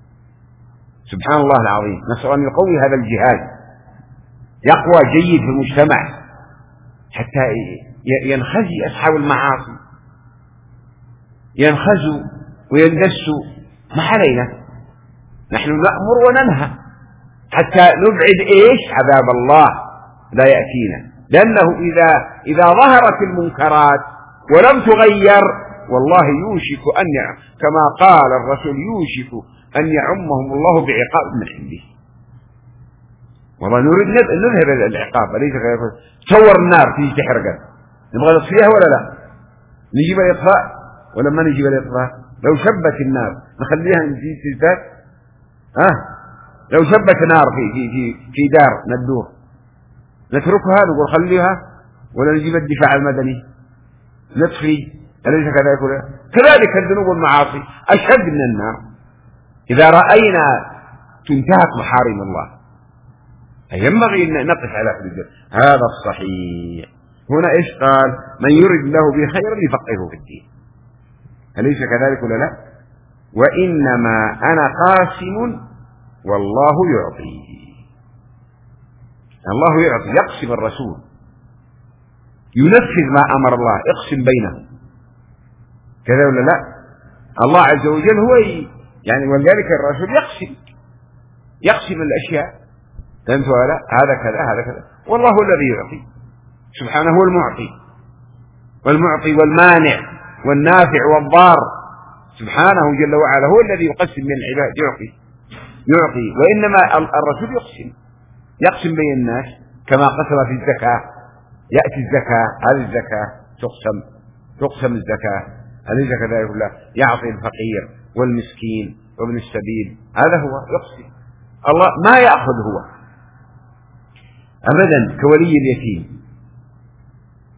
سبحان الله العظيم. نسأل أن يقوي هذا الجهاد، يقوى جيد في المجتمع حتى ينخزي أصحاب المعاصي، ينخزوا ويندسوا. ما علينا، نحن نأمر وننهى حتى نبعد إيش؟ عذاب الله لا يأتينا. لأنه إذا إذا ظهرت المنكرات ولم تغير، والله يوشك أن يعم، كما قال الرسول يوشك أن يعمهم الله بعقاب من عنده. والله نريد نذهب العقاب، أليس كذلك؟ تصور النار تيجي تحرقها، نبغى نطفيها ولا لا؟ نجيب الإطفاء ولا ما نجيب الإطفاء؟ لو شبت النار نخليها في سلسات؟ ها؟ لو شبت نار في في في في دار ندور، نتركها نقول خليها ولا نجيب الدفاع المدني نطفي؟ أليس كذلك ولا؟ كذلك الذنوب والمعاصي أشد من النار. إذا رأينا تنتهك محارم الله ينبغي أن نقف على حدود هذا الصحيح. هنا إيش قال؟ من يرد الله به خيرا يفقهه في الدين، أليس كذلك ولا لا؟ وإنما أنا قاسم والله يعطي. الله يعطي، يقسم الرسول، ينفذ ما أمر الله، يقسم بينهم، كذا ولا لا؟ الله عز وجل هو يعني، ولذلك الرسول يقسم يقسم الأشياء، فهمت ولا لا؟ هذا كذا هذا كذا، والله هو الذي يعطي سبحانه، هو المعطي والمعطي والمانع والنافع والضار، سبحانه جل وعلا هو الذي يقسم بين العباد، يعطي يعطي. وإنما الرسول يقسم يقسم بين الناس، كما قسم في الزكاة، يأتي الزكاة، هذه الزكاة تقسم تقسم الزكاة، أليس كذلك ولا؟ يعطي الفقير والمسكين وابن السبيل، هذا هو يقسم. الله ما يأخذ هو أبدا كولي اليتيم،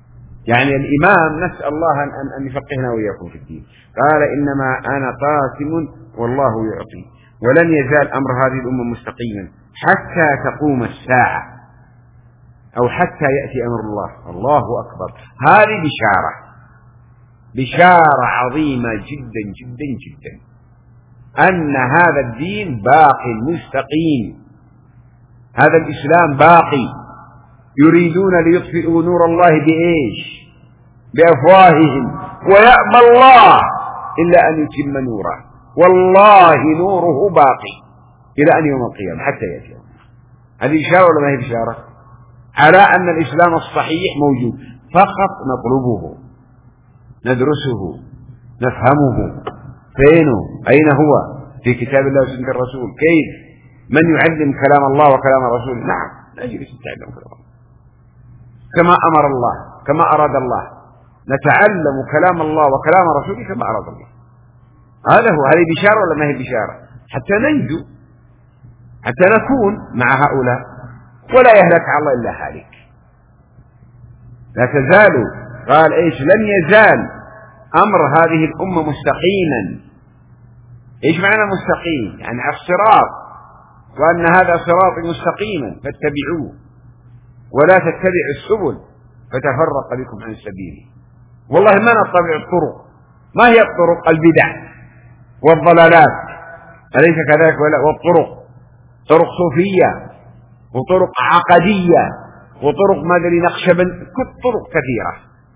يعني الإمام نسأل الله أن, أن يفقهنا وإياكم في الدين. قال إنما أنا قاسم والله يعطي. ولن يزال أمر هذه الأمة مستقيما حتى تقوم الساعة أو حتى يأتي أمر الله. الله أكبر. هذه بشارة بشارة عظيمة جدا جدا جدا أن هذا الدين باقي مستقيم. هذا الإسلام باقي. يريدون ليطفئوا نور الله بإيش؟ بأفواههم ويأبى الله إلا أن يتم نوره. والله نوره باقي إلى أن يوم القيامة حتى يأتي يوم. هذه إشارة ولا ما هي إشارة على أن الإسلام الصحيح موجود، فقط نطلبه ندرسه نفهمه. فينه؟ أين هو؟ في كتاب الله وسنة الرسول. كيف؟ من يعلم كلام الله وكلام الرسول؟ نعم نجلس نتعلم كلام الله كما أمر الله كما أراد الله. نتعلم كلام الله وكلام رسوله كما أراد الله. هذا هو. هذه بشارة ولا ما هي بشارة؟ حتى ننجو، حتى نكون مع هؤلاء ولا يهلك على الله إلا هالك. لا تزال قال إيش؟ لن يزال أمر هذه الأمة مستقيما. إيش معنى مستقيم؟ يعني على الصراط، وأن هذا صراط مستقيما فاتبعوه ولا تتبعوا السبل فتفرق بكم عن سبيله. والله ما نتبع الطرق. ما هي الطرق؟ البدع والضلالات، أليس كذلك؟ ولا والطرق طرق صوفية وطرق عقدية وطرق مدري نقشبند، كل طرق كثيرة.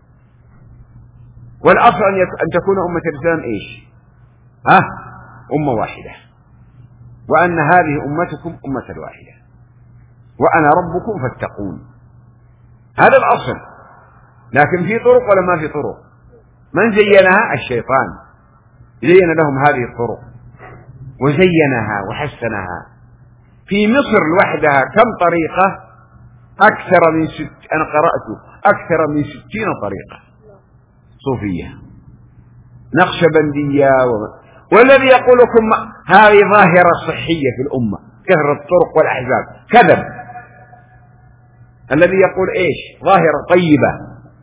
والأصل أن تكون أمة الإسلام إيش؟ ها؟ أمة واحدة، وأن هذه أمتكم أمة واحدة وأنا ربكم فاتقون. هذا الأصل. لكن في طرق ولا ما في طرق؟ من زينها؟ الشيطان زين لهم هذه الطرق وزينها وحسنها. في مصر لوحدها كم طريقة؟ أكثر من ست أنا قرأت أكثر من ستين طريقة صوفية نقشبندية و... والذي يقول لكم هذه ظاهرة صحية في الأمة كثرة الطرق والأحزاب كذب. الذي يقول إيش؟ ظاهرة طيبة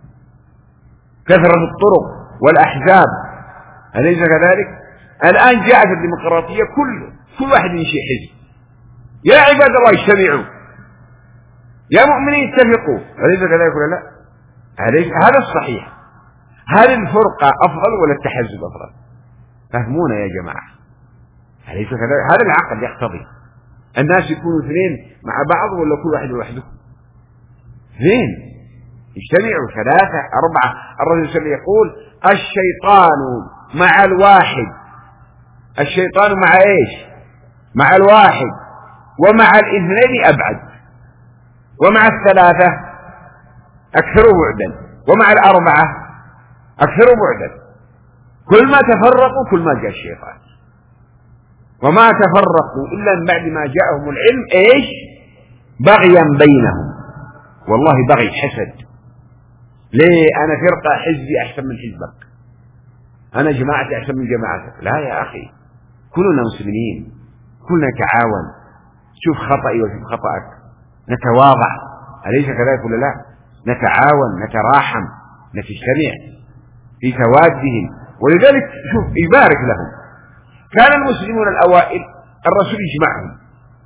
كثرة الطرق والأحزاب، أليس كذلك؟ الآن جاءت الديمقراطية كل كل واحد ينشئ حزب. يا عباد الله اجتمعوا، يا مؤمنين اتفقوا، أليس كذلك ولا لا؟ هذا الصحيح. هل الفرقة أفضل ولا التحزب أفضل؟ فهمونا يا جماعة، أليس كذلك؟ هذا العقل يقتضي الناس يكونوا اثنين مع بعض ولا كل واحد لوحده؟ اثنين اجتمعوا، ثلاثة، أربعة. الرسول صلى الله عليه وسلم يقول الشيطان مع الواحد. الشيطان مع ايش؟ مع الواحد، ومع الاثنين أبعد، ومع الثلاثة أكثر بعدا، ومع الأربعة أكثر بعدا. كل ما تفرقوا كل ما جاء الشيطان. وما تفرقوا إلا من بعد ما جاءهم العلم إيش؟ بغيا بينهم. والله بغي حسد. ليه؟ أنا فرقة حزبي أحسن من حزبك، أنا جماعتي أحسن من جماعتك. لا يا أخي، كلنا مسلمين، كلنا نتعاون. شوف خطأي وشوف خطأك، نتواضع، أليس كذلك ولا لا؟ نتعاون، نتراحم، نجتمع في توادهم. ولذلك شوف يبارك لهم. كان المسلمون الأوائل الرسول يجمعهم،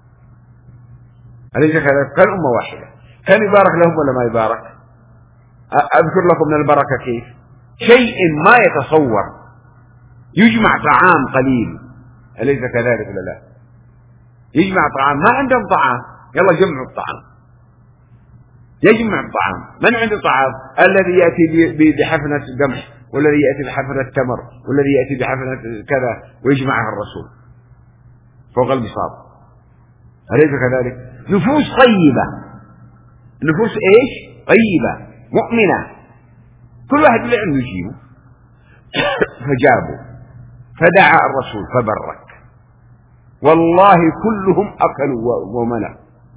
أليس كذلك؟ كان أمة واحدة، كان يبارك لهم ولا ما يبارك؟ أذكر لكم من البركة كيف؟ شيء ما يتصور. يجمع طعام قليل، أليس كذلك ولا لا؟ يجمع طعام، ما عندهم طعام، يلا جمعوا الطعام. يجمع الطعام. من عنده طعام؟ الذي يأتي بحفنة قمح، والذي يأتي بحفنة تمر، والذي يأتي بحفنة كذا، ويجمعها الرسول فوق البساط، أليس كذلك؟ نفوس طيبة، نفوس إيش؟ طيبة مؤمنة، كل واحد اللي عنده يجيبه. فجابوا فدعا الرسول فبرك، والله كلهم أكلوا وملأوا،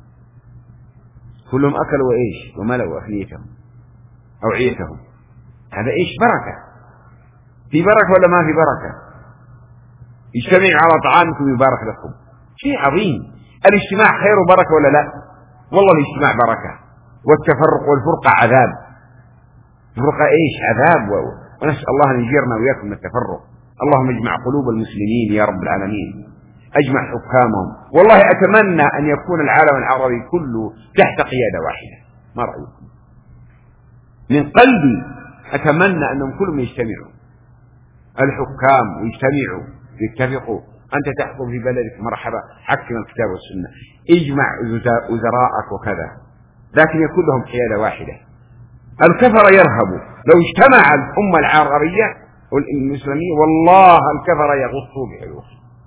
كلهم أكلوا وإيش؟ وملأوا أفنيتهم أوعيتهم. هذا إيش؟ بركة. في بركة ولا ما في بركة؟ اجتمعوا على طعامكم يبارك لكم. شيء عظيم. الاجتماع خير وبركة ولا لا؟ والله الاجتماع بركة، والتفرق والفرقة عذاب. فرقة إيش؟ عذاب، ونسأل الله أن يجيرنا وإياكم من التفرق. اللهم اجمع قلوب المسلمين يا رب العالمين، أجمع حكامهم. والله أتمنى أن يكون العالم العربي كله تحت قيادة واحدة. ما رأيكم؟ من قلبي أتمنى أنهم كلهم يجتمعوا، الحكام ويجتمعوا ويتفقوا. أنت تحكم في بلدك، مرحبا، حكم الكتاب والسنة، اجمع وزراءك وكذا، لكن يكون لهم قيادة واحدة. الكفر يرهبوا، لو اجتمع الأمة العربية والمسلمين والله الكفر يغطوا بحلوه،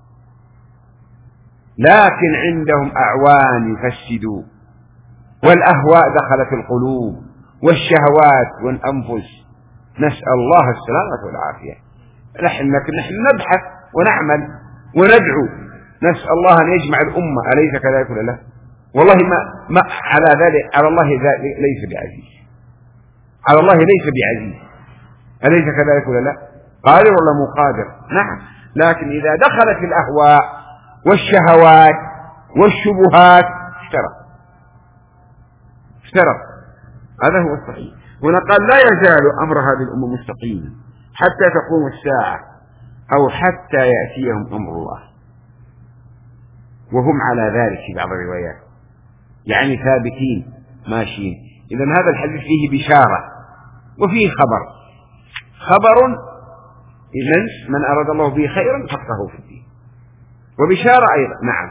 لكن عندهم أعوان يفسدوا، والأهواء دخلت القلوب والشهوات والأنفس. نسأل الله السلامة والعافية. نحن نحن نبحث ونعمل وندعو، نسأل الله أن يجمع الأمة، أليس كذلك ولا لا؟ والله ما, ما على ذلك على الله ليس بعزيز، على الله ليس بعزيز، أليس كذلك ولا لا؟ قادر ولا مو قادر؟ نعم، لكن إذا دخلت الأهواء والشهوات والشبهات افترق افترق هذا هو الصحيح. هنا قال لا يزال أمر هذه الأمة مستقيما حتى تقوم الساعة أو حتى يأتيهم أمر الله، وهم على ذلك في بعض الروايات، يعني ثابتين ماشيين. إذن هذا الحديث فيه بشارة وفيه خبر، خبر إذن من أراد الله به خيرا فقهه في الدين، وبشارة أيضا. نعم.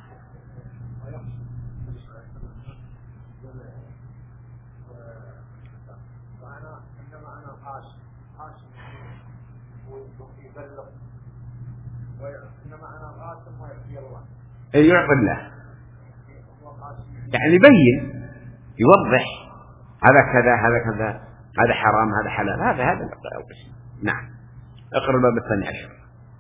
يعطي الله، يعني يبين يوضح هذا كذا هذا كذا، هذا حرام هذا حلال، هذا هذا القسم. نعم. اقرأ الباب الثاني عشر.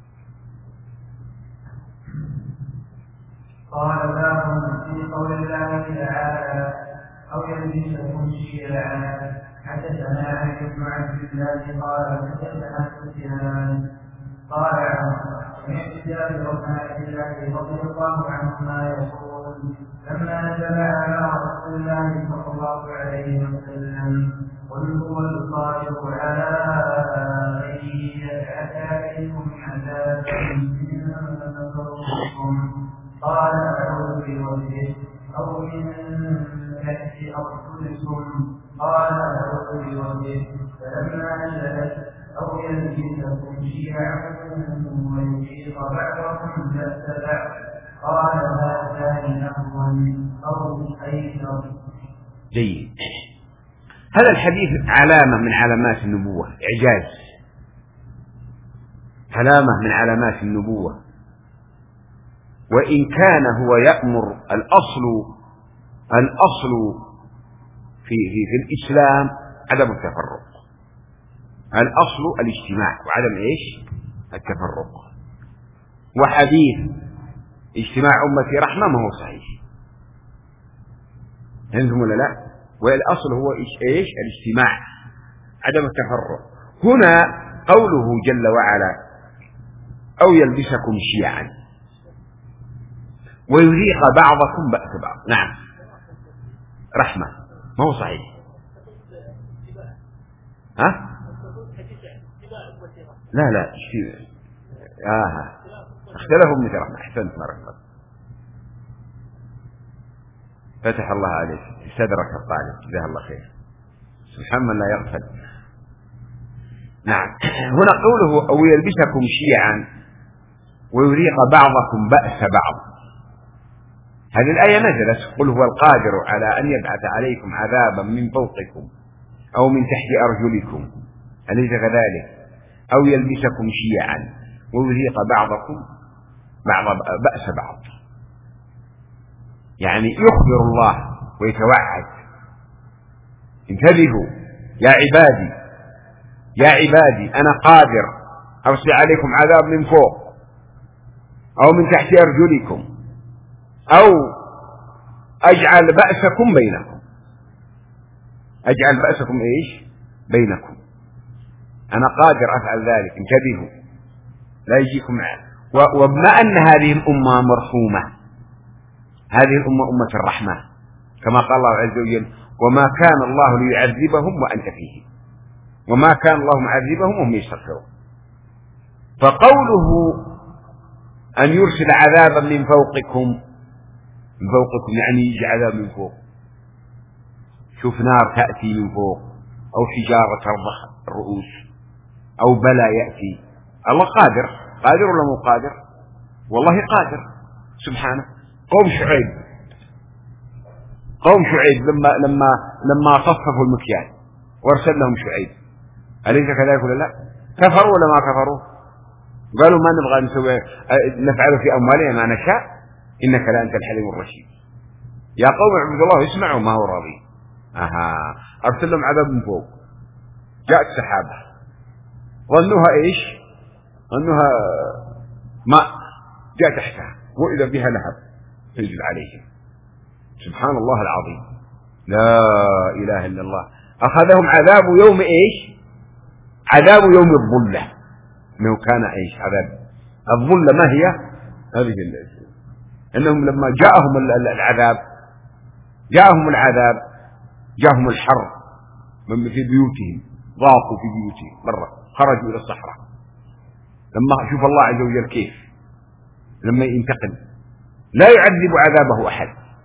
قال باب في قول الله تعالى أو يلبسكم شيعا. حدثنا علي بن عبد الله قال حدثنا سفيان قال سمعت جابر بن عبد الله رضي الله عنهما يقول لما نزل على رسول الله صلى الله عليه وسلم قل هو القادر على أن يبعث عليكم عذابا من فوقكم قال أعوذ بوجهه أو من تحت أرجلكم قال أعوذ بوجهه فلما نزلت أو يلبسكم شيعا ويحيط بعضكم بأس بعض قال هذان أهون أو أيسر. جيد. هذا الحديث علامة من علامات النبوة، إعجاز، علامة من علامات النبوة. وإن كان هو يأمر الأصل الأصل في في في الإسلام عدم التفرق، الأصل الاجتماع وعدم إيش؟ التفرق. وحديث اجتماع أمتي رحمة ما هو صحيح، عندهم ولا لا؟ والأصل هو إيش؟ الاجتماع عدم التفرق. هنا قوله جل وعلا أو يلبسكم شيعا ويذيق بعضكم بأس بعض. نعم، رحمة ما هو صحيح. ها؟ لا لا آه. اختلفوا من رحمة. أحسنت مرحبا، فتح الله عليك، استدرك الطالب، جزاه الله خير، سبحان من لا يغفل. نعم. هنا قوله أو يلبسكم شيعا ويذيق بعضكم بأس بعض، هذه الآية نزلت قل هو القادر على أن يبعث عليكم عذابا من فوقكم أو من تحت أرجلكم أليس كذلك؟ أو يلبسكم شيعا ويذيق بعضكم بعض بأس بعض، يعني يخبر الله ويتوعد انتبهوا يا عبادي يا عبادي أنا قادر أرسل عليكم عذاب من فوق أو من تحت أرجلكم أو أجعل بأسكم بينكم، أجعل بأسكم إيش؟ بينكم، أنا قادر أفعل ذلك، انتبهوا لا يجيكم معه. وبما أن هذه الأمة مرحومة، هذه الأمة أمة الرحمة كما قال الله عز وجل وما كان الله ليعذبهم وأنت فيهم، وما كان الله معذبهم وهم يستغفرون. فقوله أن يرسل عذابا من فوقكم، من فوقكم يعني يجي عذاب من فوق، شوف نار تأتي من فوق أو حجارة ترضخ الرؤوس أو بلا يأتي. الله قادر، قادر ولا مو قادر؟ والله قادر سبحانه. قوم شعيب، قوم شعيب لما لما لما صففوا المكيال وارسل لهم شعيب، أليس كذلك ولا لا؟ كفروا ولا ما كفروا؟ قالوا ما نبغى نسوي نفعل في أموالنا ما نشاء إنك لأنت الحليم الرشيد. يا قوم اعبدوا الله اسمعوا ما هو راضي. أها، أرسل لهم عذاب من فوق، جاءت سحابة ظنوها إيش؟ ظنوها ماء، جاء تحتها وإذا بها لهب تنزل عليهم. سبحان الله العظيم، لا إله إلا الله. أخذهم عذاب يوم إيش؟ عذاب يوم الظلة، إنه كان إيش؟ عذاب الظلة. ما هي؟ هذه الأشياء إنهم لما جاءهم العذاب، جاءهم العذاب جاءهم الحر من في بيوتهم، ضاقوا في بيوتهم مرة، خرجوا إلى الصحراء. لما شوف الله عز وجل كيف لما ينتقم لا يعذب عذابه أحد.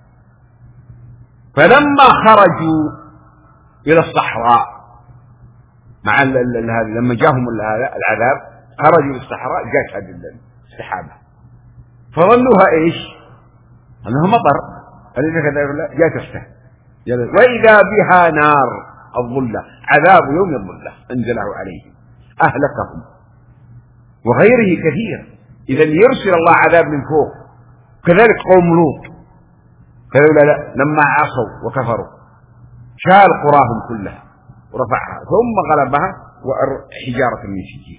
فلما خرجوا إلى الصحراء مع هذا، لما جاءهم العذاب خرجوا إلى الصحراء، جاءت هذه السحابة فظنوها إيش؟ أنها مطر، أليس كذلك؟ جاءت تحته وإذا بها نار الظلة، عذاب يوم الظلة أنزله عليهم أهلكهم. وغيره كثير. إذا يرسل الله عذاب من فوق. كذلك قوم لوط قالوا لا لا لما عصوا وكفروا شال قراهم كلها ورفعها ثم غلبها وحجارة من سجيل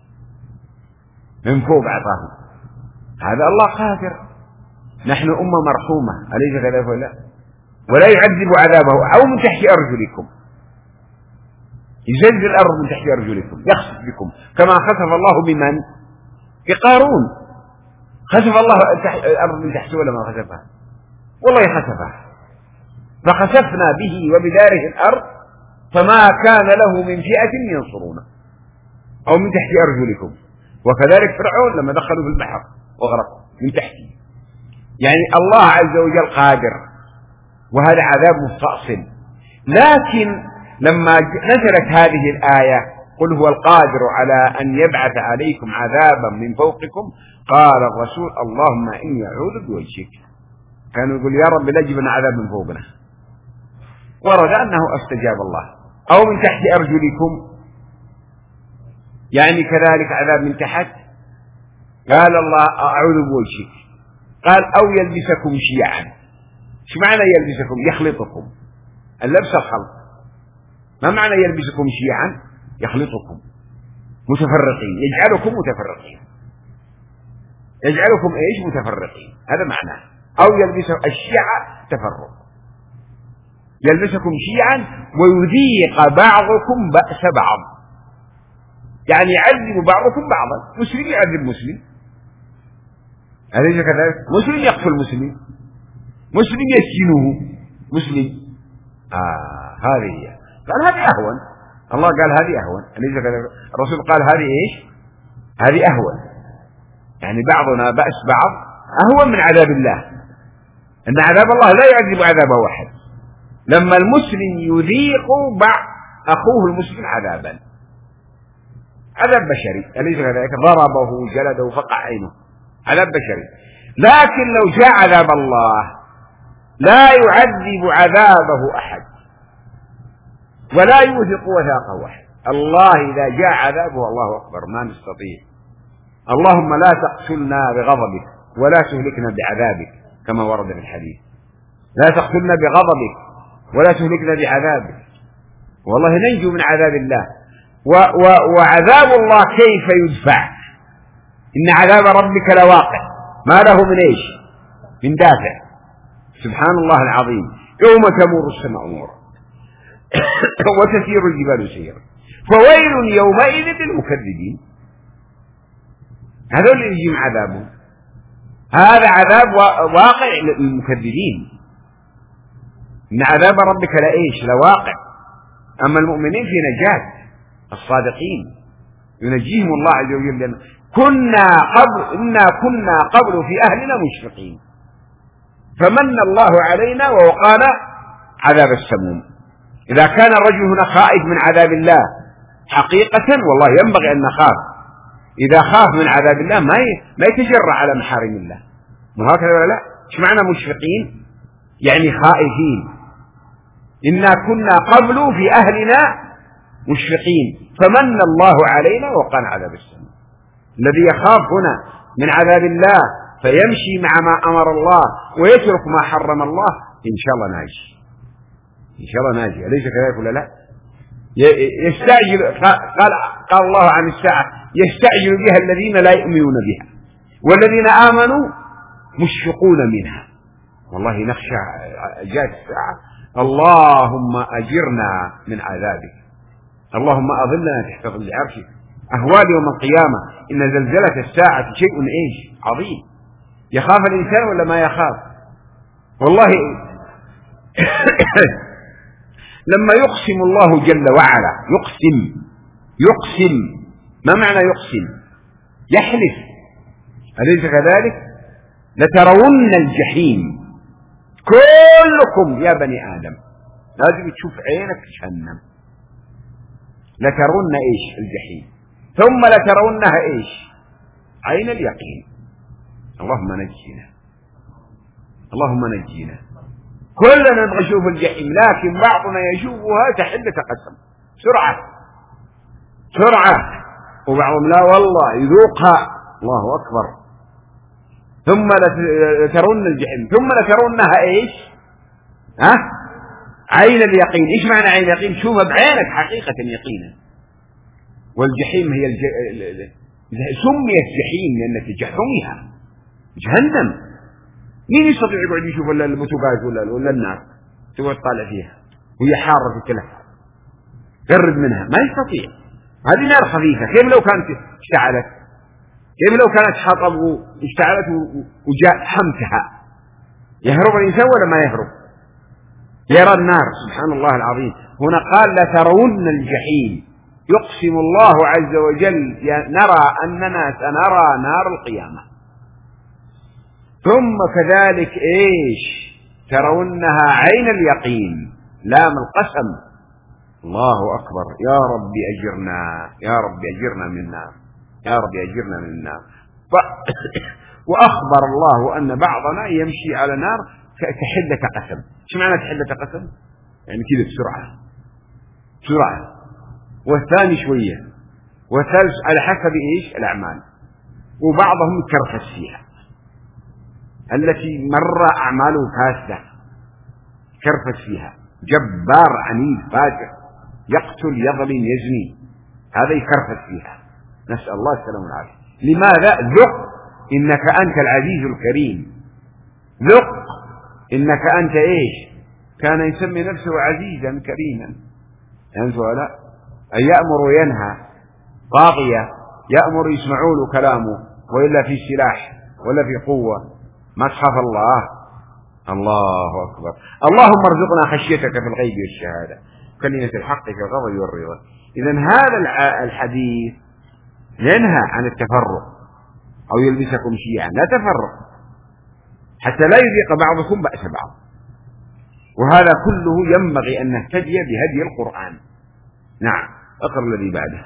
من فوق أعطاهم. هذا الله قادر. نحن أمة مرحومة، أليس كذلك ولا؟ ولا يعذب عذابه أو من تحت أرجلكم، يزلزل الأرض من تحت أرجلكم، يخسف بكم كما خسف الله بمن؟ بقارون. خسف الله الأرض من تحت ولا ما خسفها؟ والله خسفها. فخسفنا به وبداره الأرض فما كان له من فئة ينصرونه أو من تحت أرجلكم. وكذلك فرعون لما دخلوا في البحر وغرقوا من تحته. يعني الله عز وجل قادر، وهذا عذاب مستأصل. لكن لما نزلت هذه الآية قل هو القادر على أن يبعث عليكم عذابا من فوقكم، قال الرسول اللهم إني أعوذ بوجهك. كانوا يقول يا رب لا تجيبنا عذاب من فوقنا. ورد أنه استجاب الله. أو من تحت أرجلكم يعني كذلك عذاب من تحت. قال الله أعوذ بوجهك. قال أو يلبسكم شيعا. شو معنى يلبسكم؟ يخلطكم. اللبس الخلط. ما معنى يلبسكم شيعا؟ يخلطكم متفرقين، يجعلكم متفرقين، يجعلكم ايش؟ متفرقين. هذا معناه. او يلبسكم الشيعة تفرق، يلبسكم شيعا ويذيق بعضكم بأس بعض، يعني يعذب بعضكم بعضا. مسلم يعذب مسلم، أليس كذلك؟ مسلم يقتل مسلم، مسلم يسجنه مسلم. آه هذه هي. قال هذه أهون. الله قال هذه أهون، أليس كذلك؟ الرسول قال هذه إيش؟ هذه أهون. يعني بعضنا بأس بعض أهون من عذاب الله. أن عذاب الله لا يعذب عذابه واحد. لما المسلم يذيق بعض أخوه المسلم عذابا، عذاب بشري، أليس كذلك؟ ضربه جلده فقع عينه، عذاب بشري. لكن لو جاء عذاب الله لا يعذب عذابه أحد ولا يوثق وثاقه أحد. الله إذا جاء عذابه الله أكبر ما نستطيع. اللهم لا تقتلنا بغضبك ولا تهلكنا بعذابك كما ورد في الحديث. لا تقتلنا بغضبك ولا تهلكنا بعذابك. والله ننجو من عذاب الله. و و وعذاب الله كيف يدفع؟ إن عذاب ربك لواقع ما له من إيش؟ من دافع. سبحان الله العظيم. يوم تمور السماء مورا وتسير الجبال سيرا فويل يومئذ للمكذبين. هذا اللي يجي عذابه. هذا عذاب واقع للمكذبين. إن عذاب ربك لإيش؟ لواقع. أما المؤمنين في نجاة. الصادقين ينجيهم الله عز وجل لأن كنا قبل إنا كنا قبل في أهلنا مشفقين فمن الله علينا ووقانا عذاب السموم. إذا كان الرجل هنا خائف من عذاب الله حقيقة والله ينبغي أن نخاف. إذا خاف من عذاب الله ما ما يتجرأ على محارم الله. مو هكذا ولا لا؟ إيش معنى مشفقين؟ يعني خائفين. إنا كنا قبل في أهلنا مشفقين فمن الله علينا وقانا عذاب السموم. الذي يخاف هنا من عذاب الله فيمشي مع ما أمر الله ويترك ما حرم الله إن شاء الله ناجي، إن شاء الله ناجي. أليس كذلك ولا لا؟ يستعجل قال قال الله عن الساعة يستعجل بها الذين لا يؤمنون بها والذين آمنوا مشفقون منها. والله نخشى جاءت الساعة اللهم أجرنا من عذابك، اللهم أظلنا تحت ظل عرشك. أهوال يوم القيامة إن زلزلة الساعة شيء إيش عظيم. يخاف الإنسان ولا ما يخاف؟ والله لما يقسم الله جل وعلا يقسم يقسم ما معنى يقسم؟ يحلف. أليس كذلك؟ لترون الجحيم كلكم يا بني آدم. لازم تشوف عينك جهنم. لترون إيش؟ الجحيم. ثم لترونها إيش؟ عين اليقين. اللهم نجينا، اللهم نجينا. كلنا نبغى نشوف الجحيم لكن بعضنا يشوفها تحلة قسم سرعة سرعة وبعضهم لا والله يذوقها. الله أكبر. ثم لترون الجحيم ثم لترونها إيش؟ ها؟ عين اليقين. إيش معنى عين اليقين؟ شوفها بعينك حقيقة يقينا. والجحيم هي الج... سميت جحيم لأن تجحمها جهنم. مين يستطيع يقعد يشوف ولا البوتوغاز ولا ولا النار تقعد طالع فيها وهي حارة في كلها قرب منها؟ ما يستطيع. هذه نار خفيفة. كيف لو كانت اشتعلت؟ كيف لو كانت حطب واشتعلت وجاء حمتها؟ يهرب الإنسان ولا ما يهرب؟ يرى النار. سبحان الله العظيم. هنا قال لترون الجحيم. يقسم الله عز وجل نرى أننا سنرى نار القيامة. ثم كذلك إيش؟ ترونها عين اليقين لام القسم. الله أكبر. يا رب أجرنا، يا رب أجرنا من النار، يا رب أجرنا من النار. ف... وأخبر الله أن بعضنا يمشي على نار كحلة قسم. شو معنى كحلة قسم؟ يعني كذا بسرعة بسرعة. والثاني شوية والثالث على حسب إيش الأعمال. وبعضهم كرفس فيها التي مر أعماله فاسدة كرفس فيها. جبار عنيد فاجر يقتل يظلم يزني هذا يكرفس فيها. نسأل الله السلامة والعافية. لماذا؟ ذق إنك أنت العزيز الكريم. ذق إنك أنت إيش؟ كان يسمي نفسه عزيزا كريما. أنت ولا أن يأمر وينهى طاغية يأمر يسمعوا له كلامه وإلا في سلاح ولا في قوة ما تخاف الله. الله أكبر. اللهم ارزقنا خشيتك في الغيب والشهادة كلمة الحق في الغضب والرضا. إذن هذا الحديث ينهى عن التفرق أو يلبسكم شيعا. لا تفرق حتى لا يذيق بعضكم بأس بعض. وهذا كله ينبغي أن نهتدي بهدي القرآن. نعم. أقرأ الذي بعده.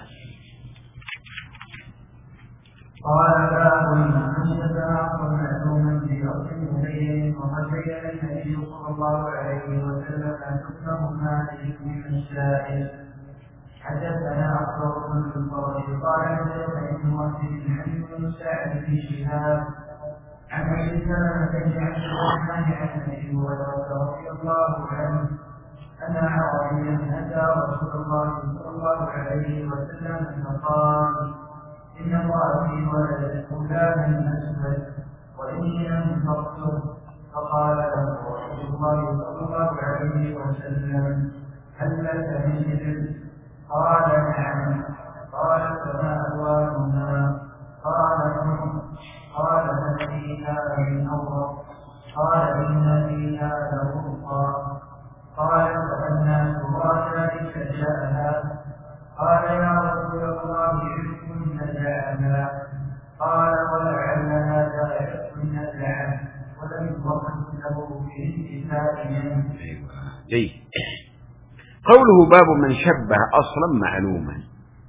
قال باب من يتعاقب معلوما في رأس الليل وقد بين النبي صلى الله عليه وسلم أن تكره ما من السائل. حدثنا أخبر بن الفضل قال حدثني ابن وهب عن ابن سعد في شهاب عن أبي سلمة بن عبد الرحمن عن أبي هريرة رضي الله عنه أن أعرابيا أتى رسول الله صلى الله عليه وسلم فقال إن امرأتي ولدت غلاما أسود وإني أنفقته. فقال له رسول الله صلى الله عليه وسلم هل لك من إبل؟ قال نعم. قال فما ألوانها؟ قال نعم. قال هل فيها من أورق؟ قال إن فيها لغرقا. قال فأنى ترى ذلك جاءها؟ قال يا قوله باب من شبه أصلا معلوما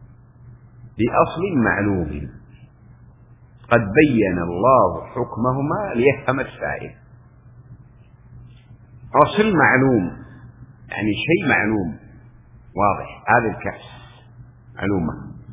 بأصل معلوم قد بين الله حكمهما ليفهم السائل. أصل معلوم يعني شيء معلوم واضح، هذا الكأس معلومة،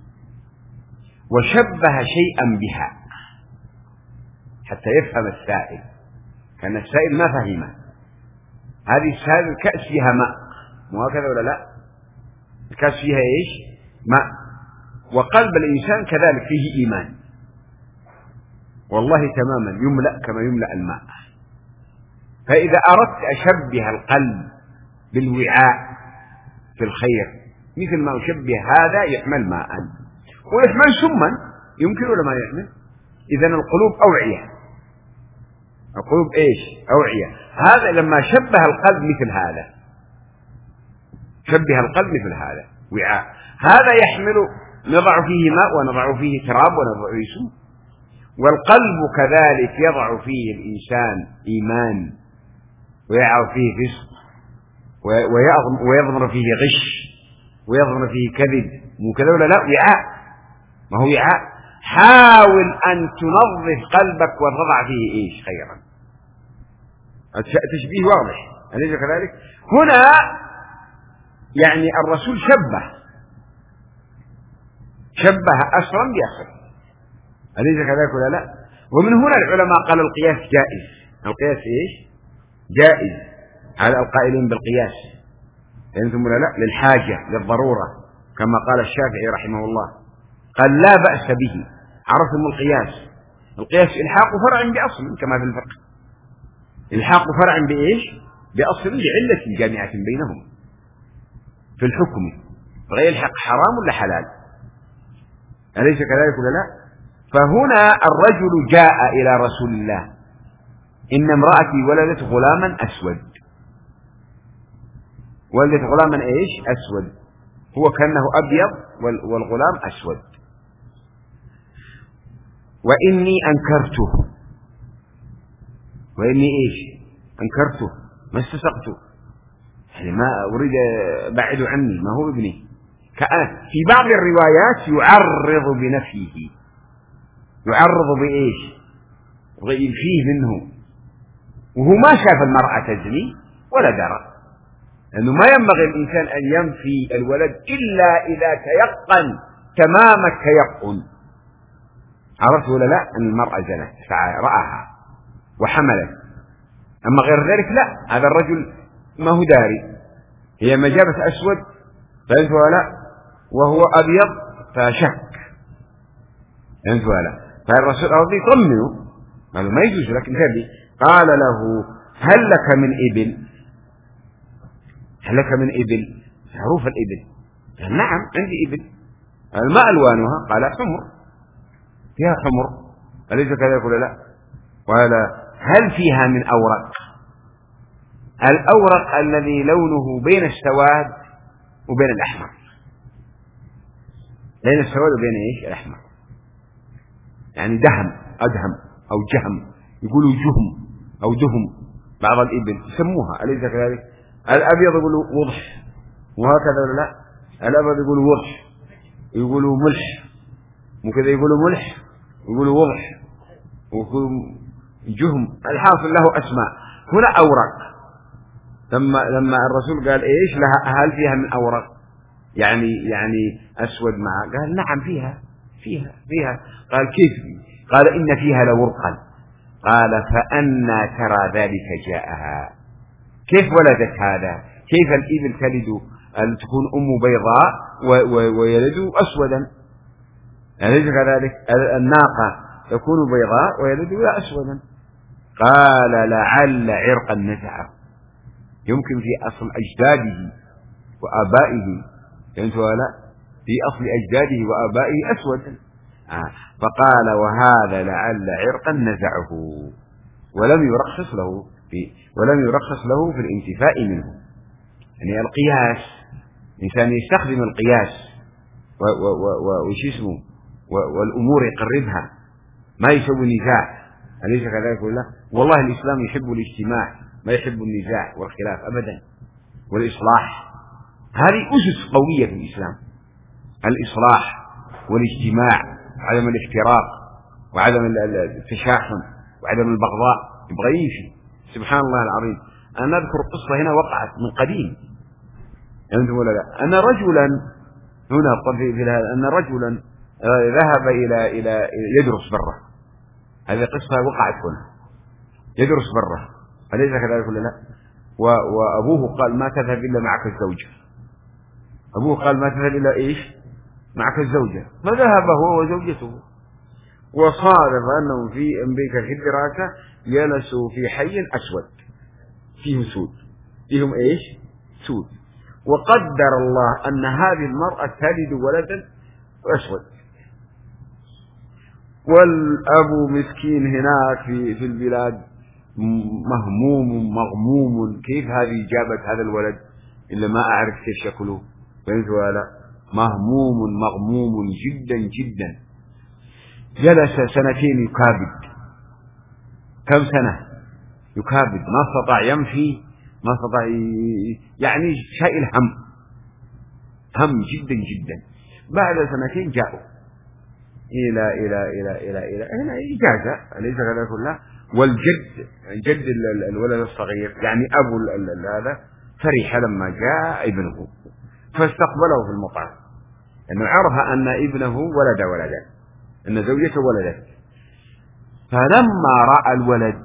وشبه شيئا بها حتى يفهم السائل، كان السائل ما فهمه. هذه هذه الكأس فيها ماء، مو هكذا ولا لا؟ الكأس فيها ايش؟ ماء. وقلب الإنسان كذلك فيه إيمان، والله تماما يملأ كما يملأ الماء. فإذا أردت أشبه القلب بالوعاء في الخير مثل ما أشبه هذا يحمل ماء ويحمل سما، يمكن ولا ما يحمل؟ إذن القلوب أوعية، القلوب إيش؟ أوعية. هذا لما شبه القلب مثل هذا، شبه القلب مثل هذا وعاء، هذا يحمل، نضع فيه ماء ونضع فيه تراب ونضع فيه سم. والقلب كذلك يضع فيه الإنسان إيمان ويضع فيه فسق ويضمر فيه غش ويضمر فيه كذب، مو كذا ولا لا؟ وعاء، ما هو وعاء. حاول أن تنظف قلبك وتضع فيه إيش؟ خيرا. التشبيه واضح، أليس كذلك؟ هنا يعني الرسول شبه شبه أصلا بأصل، أليس كذلك ولا لا؟ ومن هنا العلماء قال القياس جائز. القياس إيش؟ جائز على القائلين بالقياس، أنتم ولا لا؟ للحاجة للضرورة، كما قال الشافعي رحمه الله، قال لا بأس به. عرفتم القياس؟ القياس إلحاق فرع بأصل كما في الفقه، إلحاق فرع بإيش؟ بأصل لعلة جامعة بينهم في الحكم، فيلحق حرام ولا حلال، أليس كذلك ولا لا؟ فهنا الرجل جاء إلى رسول الله، إن امرأتي ولدت غلاما أسود، ولدت غلاما إيش؟ أسود، هو كأنه أبيض والغلام أسود، وإني أنكرته، وإني إيش؟ أنكرته، ما استسقته، يعني ما أريد بعد عني، ما هو ابني. في بعض الروايات يعرض بنفيه، يعرض بإيش؟ فيه منه، وهو ما شاف المرأة تزني ولا درى، لأنه ما ينبغي الإنسان أن ينفي الولد إلا إذا تيقن تمام التيقن. عرفت ولا لا؟ أن المرأة زنت فرآها وحملت، أما غير ذلك لا، هذا الرجل ما هو داري، هي ما جابت أسود فهمت ولا لا؟ وهو أبيض فشك، فهمت ولا لا؟ فالرسول أرضي يطمنه، قال ما يجوز لك انتبه. قال له هل لك من إبل؟ هل لك من إبل؟ معروف الإبل، قال نعم عندي إبل. قال ما ألوانها؟ قال حمر، فيها حمر، أليس كذلك ولا لا؟ قال هل فيها من أورق؟ الأورق الذي لونه بين السواد وبين الأحمر، بين السواد وبين إيش؟ الأحمر، يعني دهم أدهم أو جهم، يقولوا جهم أو دهم، بعض الإبل يسموها، أليس كذلك؟ الأبيض يقولوا وضح، وهكذا ولا لا؟ الأبيض يقولوا وضح، يقولوا ملح، وكذا يقولوا ملح، يقولوا وضح، ويقولوا جهم، الحاصل له أسماء. هنا أورق، لما لما الرسول قال إيش لها هل فيها من أورق؟ يعني يعني أسود معه، قال نعم فيها فيها فيها. قال كيف؟ قال إن فيها لورقا. قال فأنى ترى ذلك جاءها؟ كيف ولدت هذا؟ كيف الإبل تلد أن تكون أم بيضاء ويلد أسودا؟ أليس كذلك؟ الناقة تكون بيضاء ويلد أسودا. قال لعل عرقا نزعه، يمكن في أصل أجداده وآبائه، فهمت ولا؟ في أصل أجداده وآبائه أسودا. آه. فقال وهذا لعل عرقا نزعه، ولم يرخص له في ولم يرخص له في الانتفاء منه. يعني القياس، الإنسان يستخدم القياس وش اسمه والأمور يقربها، ما يسوي نزاع، أليس كذلك ولا؟ والله الإسلام يحب الاجتماع، ما يحب النزاع والخلاف أبدا، والإصلاح. هذه أسس قوية في الإسلام: الإصلاح والاجتماع وعدم الافتراق وعدم التشاحن وعدم البغضاء، يبغى يمشي. سبحان الله العظيم. أنا أذكر قصة هنا وقعت من قديم، أنتم ولا لا؟ أن رجلا هنا في هذا أن رجلا ذهب إلى إلى يدرس برا. هذه قصة وقعت هنا، يدرس برا، أليس كذلك ولا لا؟ وأبوه قال: ما تذهب إلا معك الزوجة. أبوه قال: ما تذهب إلا إيش؟ معك الزوجة. فذهب هو وزوجته، وصادف أنهم في أمريكا في الدراسة جلسوا في حي أسود فيهم سود، فيهم إيش؟ سود. وقدر الله أن هذه المرأة تلد ولدا أسود، والأب مسكين هناك في في البلاد مهموم مغموم، كيف هذه جابت هذا الولد إلا ما أعرف كيف شكله، فهمت ولا؟ مهموم مغموم جدا جدا. جلس سنتين يكابد. كم سنة يكابد؟ ما استطاع يمشي، ما استطاع يعني شيء الهم، هم جدا جدا. بعد سنتين جاءوا إلى إلى إلى إلى إلى هنا إجازة، أليس كذلك كلها؟ والجد جد الولد الصغير يعني أبو هذا فرح لما جاء ابنه، فاستقبله في المطعم، لأنه عرف أن ابنه ولد ولدا، أن زوجته ولدت. فلما رأى الولد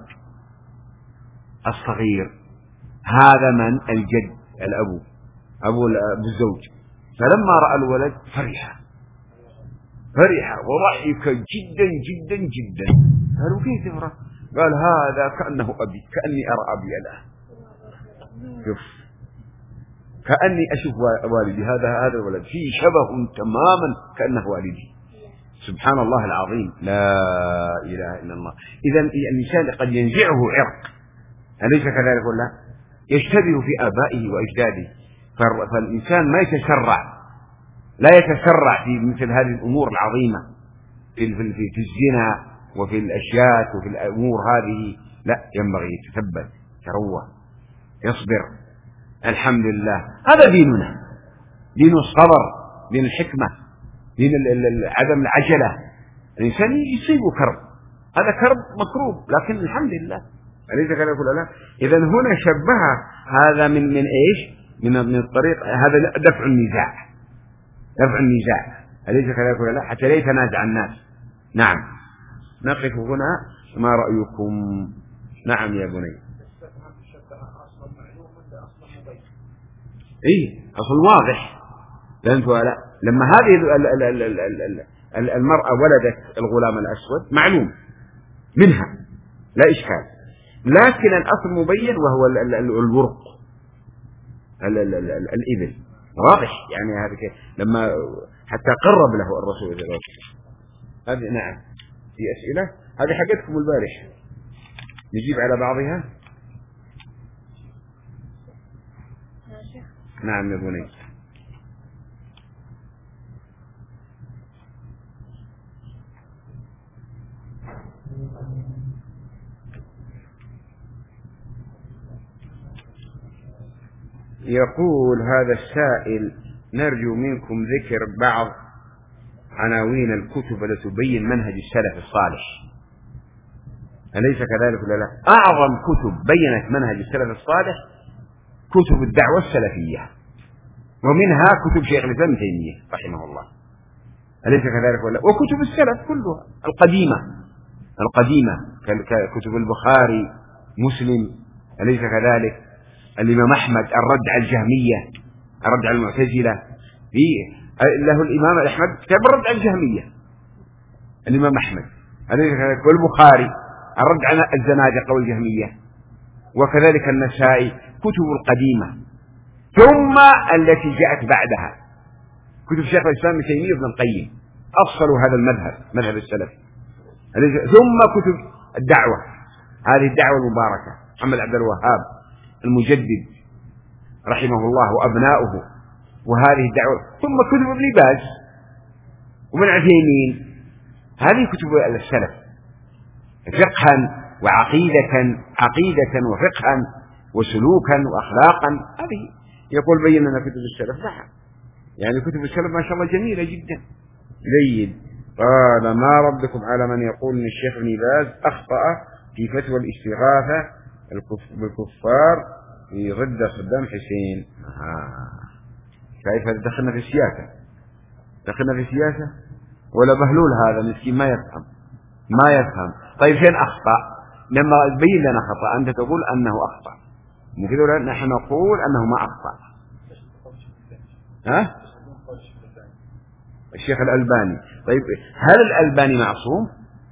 الصغير هذا من الجد الأبو أبو الزوج، فلما رأى الولد فرح فرح وضحك جدا جدا جدا. قالوا: كيف تفرح؟ قال: هذا كأنه أبي، كأني أرى أبي الآن، شوف، كأني أشوف والدي، هذا هذا الولد فيه شبه تماما كأنه والدي. سبحان الله العظيم، لا إله إلا الله. إذا الإنسان قد ينزعه عرق، أليس كذلك ولا؟ يشتبه في آبائه وأجداده، فالإنسان ما يتسرع، لا يتسرع في مثل هذه الأمور العظيمة، في في في الزنا وفي الأشياء وفي الأمور هذه، لا، ينبغي يتثبت، يتروى، يصبر. الحمد لله، هذا ديننا، دين الصبر، دين الحكمة، دين عدم العجلة. الإنسان يصيبه كرب، هذا كرب مكروب، لكن الحمد لله، أليس كذلك ولا لا؟ إذا هنا شبه هذا من من إيش؟ من من الطريق هذا دفع النزاع، دفع النزاع، أليس كذلك ولا لا؟ حتى لا يتنازع الناس. نعم، نقف هنا. ما رأيكم؟ نعم يا بني. إيه، أصل واضح، لأنت ولا لما هذه المرأة ولدت الغلام الأسود معلوم منها، لا إشكال، لكن الأصل مبين وهو الورق الإبل، واضح يعني. هذا كيف لما حتى قرب له الرسول صلى الله عليه وسلم. هذه نعم، في أسئلة، هذه حقتكم البارح، نجيب على بعضها. نعم يا بني. يقول هذا السائل: نرجو منكم ذكر بعض عناوين الكتب التي تبين منهج السلف الصالح، أليس كذلك ولا لا؟ أعظم كتب بينت منهج السلف الصالح كتب الدعوة السلفية، ومنها كتب شيخ الإسلام ابن تيمية رحمه الله، أليس كذلك ولا؟ وكتب السلف كلها القديمة القديمة ككتب البخاري، مسلم، أليس كذلك؟ الإمام أحمد الرد على الجهمية، الرد على المعتزلة، له الإمام أحمد كتاب الرد على الجهمية، الإمام أحمد، أليس كذلك؟ والبخاري الرد على الزنادقة والجهمية، وكذلك النسائي، كتب القديمة. ثم التي جاءت بعدها كتب شيخ الإسلام ابن تيمية وابن القيم، أصلوا هذا المذهب، مذهب السلف. ثم كتب الدعوة، هذه الدعوة المباركة، محمد عبد الوهاب المجدد رحمه الله وأبناؤه، وهذه الدعوة. ثم كتب ابن باز وابن عثيمين، هذه كتب السلف فقها وعقيدة، عقيدة وفقها وسلوكا وأخلاقا، هذه يقول بين لنا كتب السلف. نعم، يعني كتب السلف ما شاء الله جميلة جدا. جيد. قال ما ردكم على من يقول ان الشيخ ابن باز اخطأ في فتوى الاستغاثة بالكفار في ضد صدام حسين؟ آه. كيف دخلنا في السياسة؟ دخلنا في السياسة ولا بهلول هذا مسكين ما يفهم ما يفهم. طيب فين أخطأ؟ لما تبين لنا خطأ أنت تقول أنه أخطأ، مو كذا؟ نحن نقول أنه ما أخطأ. ها؟ الشيخ الألباني. طيب هل الألباني معصوم؟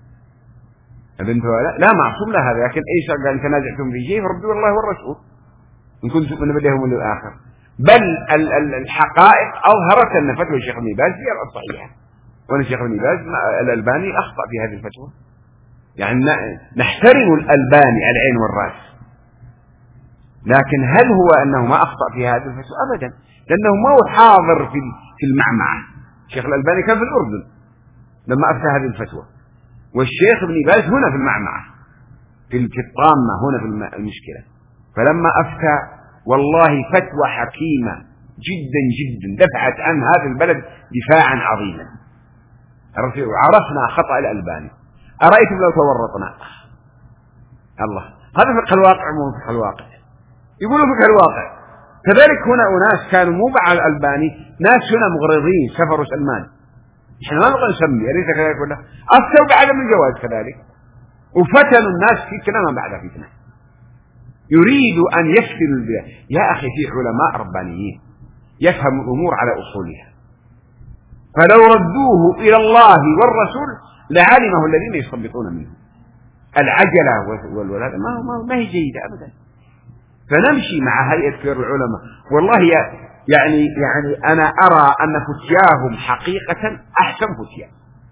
لا, لا معصوم لا هذا، لكن ايش قال ان تنازعتم في شيء فردوا الله والرسول ان كنتم تؤمنون بالله واليوم الآخر. بل الحقائق أظهرت أن فتوى الشيخ ابن باز هي الصحيحة، وأن الشيخ ابن باز الألباني أخطأ في هذه الفتوى. يعني نحترم الألباني العين والرأس، لكن هل هو أنه ما أخطأ في هذه الفتوى؟ أبدا، لأنه ما هو حاضر في في المعمعة. الشيخ الألباني كان في الأردن لما أفتى هذه الفتوى، والشيخ ابن باز هنا في المعمعة في الطامة هنا في المشكلة. فلما أفتى والله فتوى حكيمة جدا جدا دفعت عن هذا البلد دفاعا عظيما. عرفنا خطأ الألباني. أرأيتم لو تورطنا؟ الله، هذا فقه الواقع مو فقه الواقع. يقولوا فقه الواقع. كذلك هنا أناس كانوا مو مع الألباني، ناس هنا مغرضين سفروا سلمان، احنا ما نبغى نسمي، أليس كذلك ولا؟ أفتوا بعدم الجواز كذلك، وفتنوا الناس في كلام بعد فتنة. يريد أن يفتن البلاد. يا أخي في علماء ربانيين يفهم الأمور على أصولها، فلو ردوه إلى الله والرسول لعلمه الذين يستنبطون منه. العجلة والولادة ما, ما هي جيدة أبدا. فنمشي مع هيئة كبار العلماء. والله يعني يعني أنا أرى أن فتياهم حقيقة أحسن فتيا.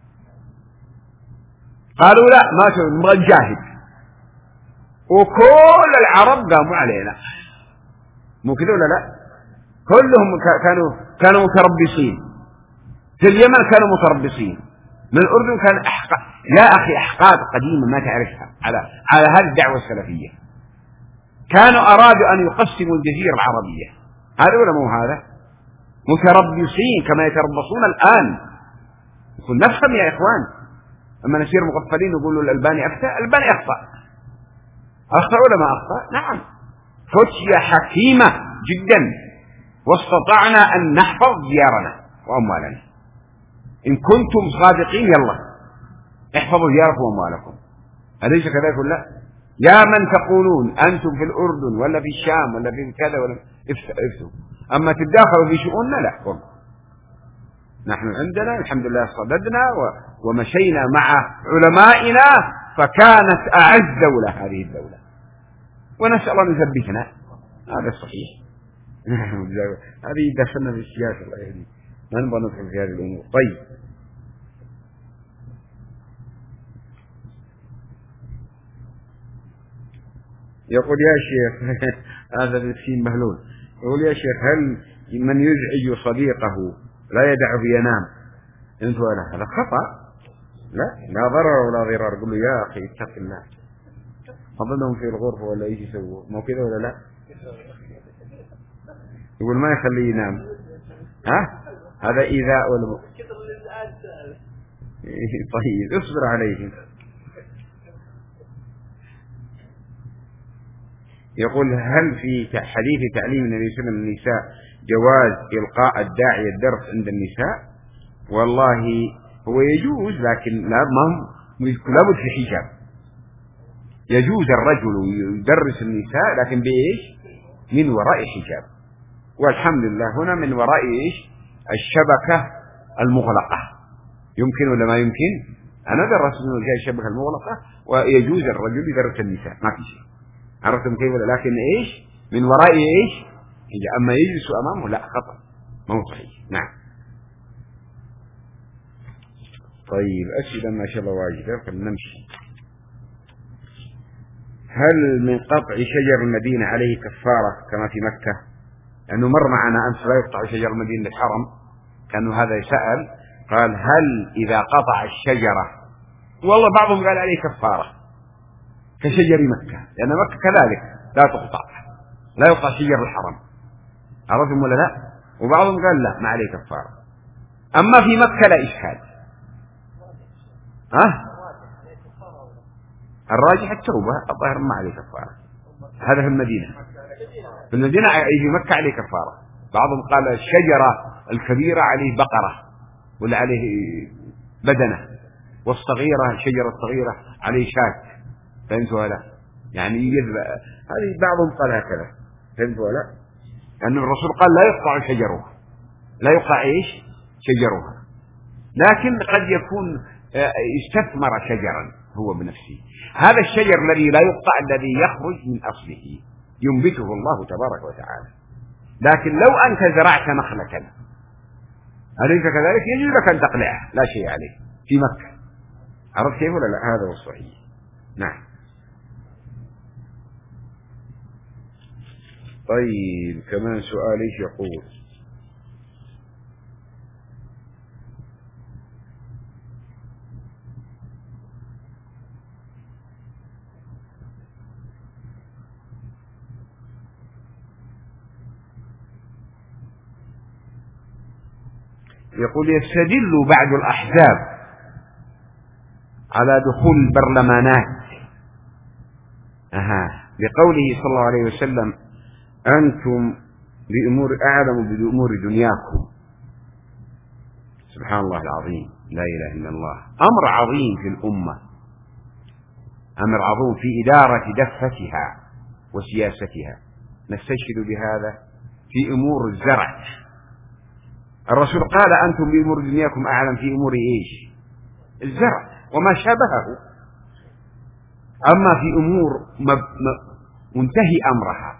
قالوا لا ما نبغى نجاهد، وكل العرب قاموا علينا، مو كذا ولا لا؟ كلهم كانوا كانوا متربصين. في اليمن كانوا متربصين، من الأردن كان أحقاد. يا أخي أحقاد قديمة ما تعرفها على على هذه الدعوة السلفية. كانوا أرادوا أن يقسموا الجزيرة العربية، هذا ولا مو هذا؟ متربصين كما يتربصون الآن. يقول نفهم يا إخوان، أما نصير مغفلين نقولوا الألباني أفتى. الألباني أخطأ، أخطأ ولا ما أخطأ؟ نعم، فتية حكيمة جدا، واستطعنا أن نحفظ ديارنا وأموالنا. إن كنتم صادقين يلا احفظوا دياركم وأموالكم، أليس كذلك ولا؟ يا من تقولون أنتم في الأردن ولا في الشام ولا في كذا ولا افتوا، أما تتداخلوا في شؤوننا لا والله. نحن عندنا الحمد لله صددنا ومشينا مع علمائنا، فكانت أعز دولة هذه الدولة، ونسأل الله أن يثبتنا. هذا صحيح. هذه دخلنا في السياسة الله يهدي، ما نبغى ندخل في هذه الأمور. طيب، يقول يا شيخ هذا المسكين مهلول، يقول يا شيخ هل من يزعج صديقه لا يدعه ينام؟ انت ولا هذا خطأ؟ لا لا ضرر ولا ضرار. قل له يا أخي اتق الله، أظنهم في الغرفة ولا ايش يسووا، مو كذا ولا لا؟ يقول ما يخليه ينام. ها هذا إيذاء ولا؟ طيب اصبر عليه. يقول هل في حديث تعليم النبي صلى الله عليه وسلم النساء جواز إلقاء الداعية الدرس عند النساء؟ والله هو يجوز، لكن لا لابد في حجاب. يجوز الرجل يدرس النساء لكن بإيش؟ من وراء حجاب. والحمد لله هنا من وراء إيش؟ الشبكة المغلقة. يمكن ولا ما يمكن؟ أنا درست من وجه الشبكة المغلقة، ويجوز الرجل يدرس النساء ما في شيء. عرفتم كيف؟ لكن إيش؟ من وراء إيش؟ حجاب. أما يجلس أمامه لا، خطأ، ما هو صحيح. نعم. طيب أسئلة ما شاء الله واجدة، فلنمشي. هل من قطع شجر المدينة عليه كفارة كما في مكة؟ لأنه مر معنا أمس لا يقطع شجر المدينة الحرم، كأنه هذا يسأل. قال هل إذا قطع الشجرة، والله بعضهم قال عليه كفارة كشجر مكة، لأن مكة كذلك لا تقطع، لا يقطع شجر الحرم. عرفتم ولا لا؟ وبعضهم قال لا ما عليه كفارة. أما في مكة لا إشكال. أه؟ الراجح التوبة، الظاهر ما عليه كفارة. هذا في المدينة. في المدينة في مكة عليه كفارة. بعضهم قال الشجرة الكبيرة عليه بقرة ولا عليه بدنة، والصغيرة الشجرة الصغيرة عليه شاة. فهمت ولا؟ يعني يجذب هذه. بعضهم قال هكذا. فهمت ولا؟ لأن الرسول قال لا يقطع شجرها، لا يقطع إيش شجرها، لكن قد يكون استثمر شجرا هو بنفسه. هذا الشجر الذي لا يقطع الذي يخرج من أصله ينبته الله تبارك وتعالى. لكن لو أنت زرعت نخلة أليس كذلك يجوز لك أن تقلعها لا شيء عليه في مكة. عرفت كيف ولا لا؟ هذا هو الصحيح. نعم. طيب كمان سؤال ايش يقول؟ يقول يستدل بعض الأحزاب على دخول البرلمانات أها لقوله صلى الله عليه وسلم أنتم بأمور أعلم بأمور دنياكم. سبحان الله العظيم، لا إله إلا الله. أمر عظيم في الأمة، أمر عظيم في إدارة دفتها وسياستها. نستشهد بهذا في أمور الزرع. الرسول قال أنتم بأمور دنياكم أعلم في أمور إيش؟ الزرع وما شابهه. أما في أمور منتهي أمرها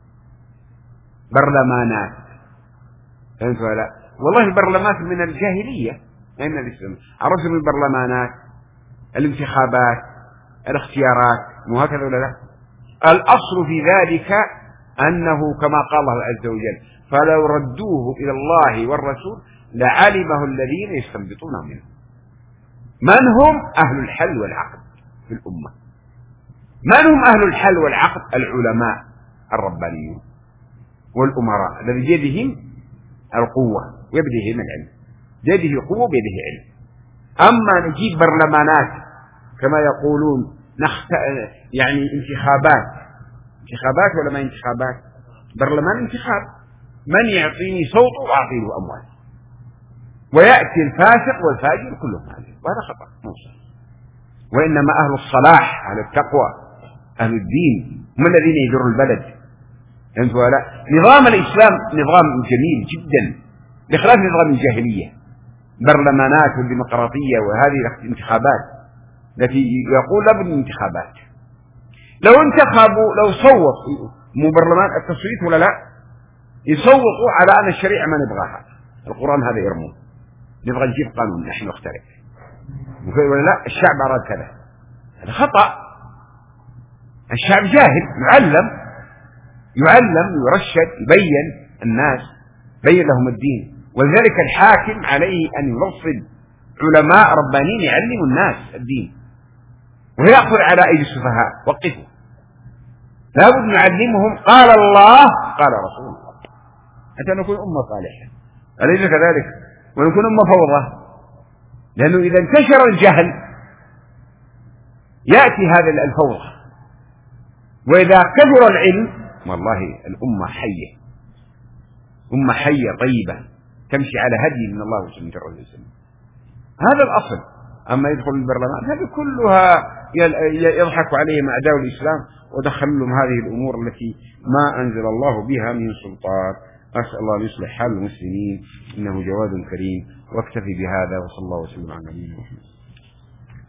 برلمانات، فهمت ولا؟ والله البرلمانات من الجاهلية. أين الإسلام؟ عرفت من البرلمانات الانتخابات الاختيارات، مو هكذا ولا لا؟ الأصل في ذلك أنه كما قال الله عز وجل فلو ردوه إلى الله والرسول لعلمه الذين يستنبطونه منه. من هم أهل الحل والعقد في الأمة؟ من هم أهل الحل والعقد؟ العلماء الربانيون والأمراء الذي بيدهم القوة وبيدهم العلم، بيده قوة وبيده علم. أما نجيب برلمانات كما يقولون نخت... يعني انتخابات انتخابات ولا ما انتخابات؟ برلمان انتخاب، من يعطيني صوته وأعطيه أموال، ويأتي الفاسق والفاجر كلهم هذه، وهذا خطأ موصل. وإنما أهل الصلاح أهل التقوى أهل الدين هم الذين يدروا البلد. فهمت ولا؟ نظام الإسلام نظام جميل جدا بخلاف نظام الجاهلية، برلمانات والديمقراطية وهذه الانتخابات التي يقول لابد من انتخابات. لو انتخبوا لو صوتوا مو برلمان التصويت ولا لا، يصوتوا على أن الشريعة ما نبغاها، القرآن هذا يرمون، نبغى نجيب قانون نحن نخترع ولا لا، الشعب أراد كذا، هذا خطأ. الشعب جاهل يعلم يعلم يرشد يبين الناس بين لهم الدين، ولذلك الحاكم عليه أن يرصد علماء ربانيين يعلموا الناس الدين ويأخذ على أيدي السفهاء. وقفوا، لابد نعلمهم قال الله قال رسول الله حتى نكون أمة صالحة، أليس كذلك؟ ونكون أمة فوضى، لأنه إذا انتشر الجهل يأتي هذا الفوضى، وإذا كثر العلم والله الأمة حية، أمة حية طيبة تمشي على هدي من الله وسنة الرسول. هذا الأصل. أما يدخل البرلمان هذه كلها يضحك عليهم أعداء الإسلام ودخل لهم هذه الأمور التي ما أنزل الله بها من سلطان. أسأل الله أن يصلح حال المسلمين إنه جواد كريم. واكتفي بهذا وصلى الله وسلم على نبينا محمد.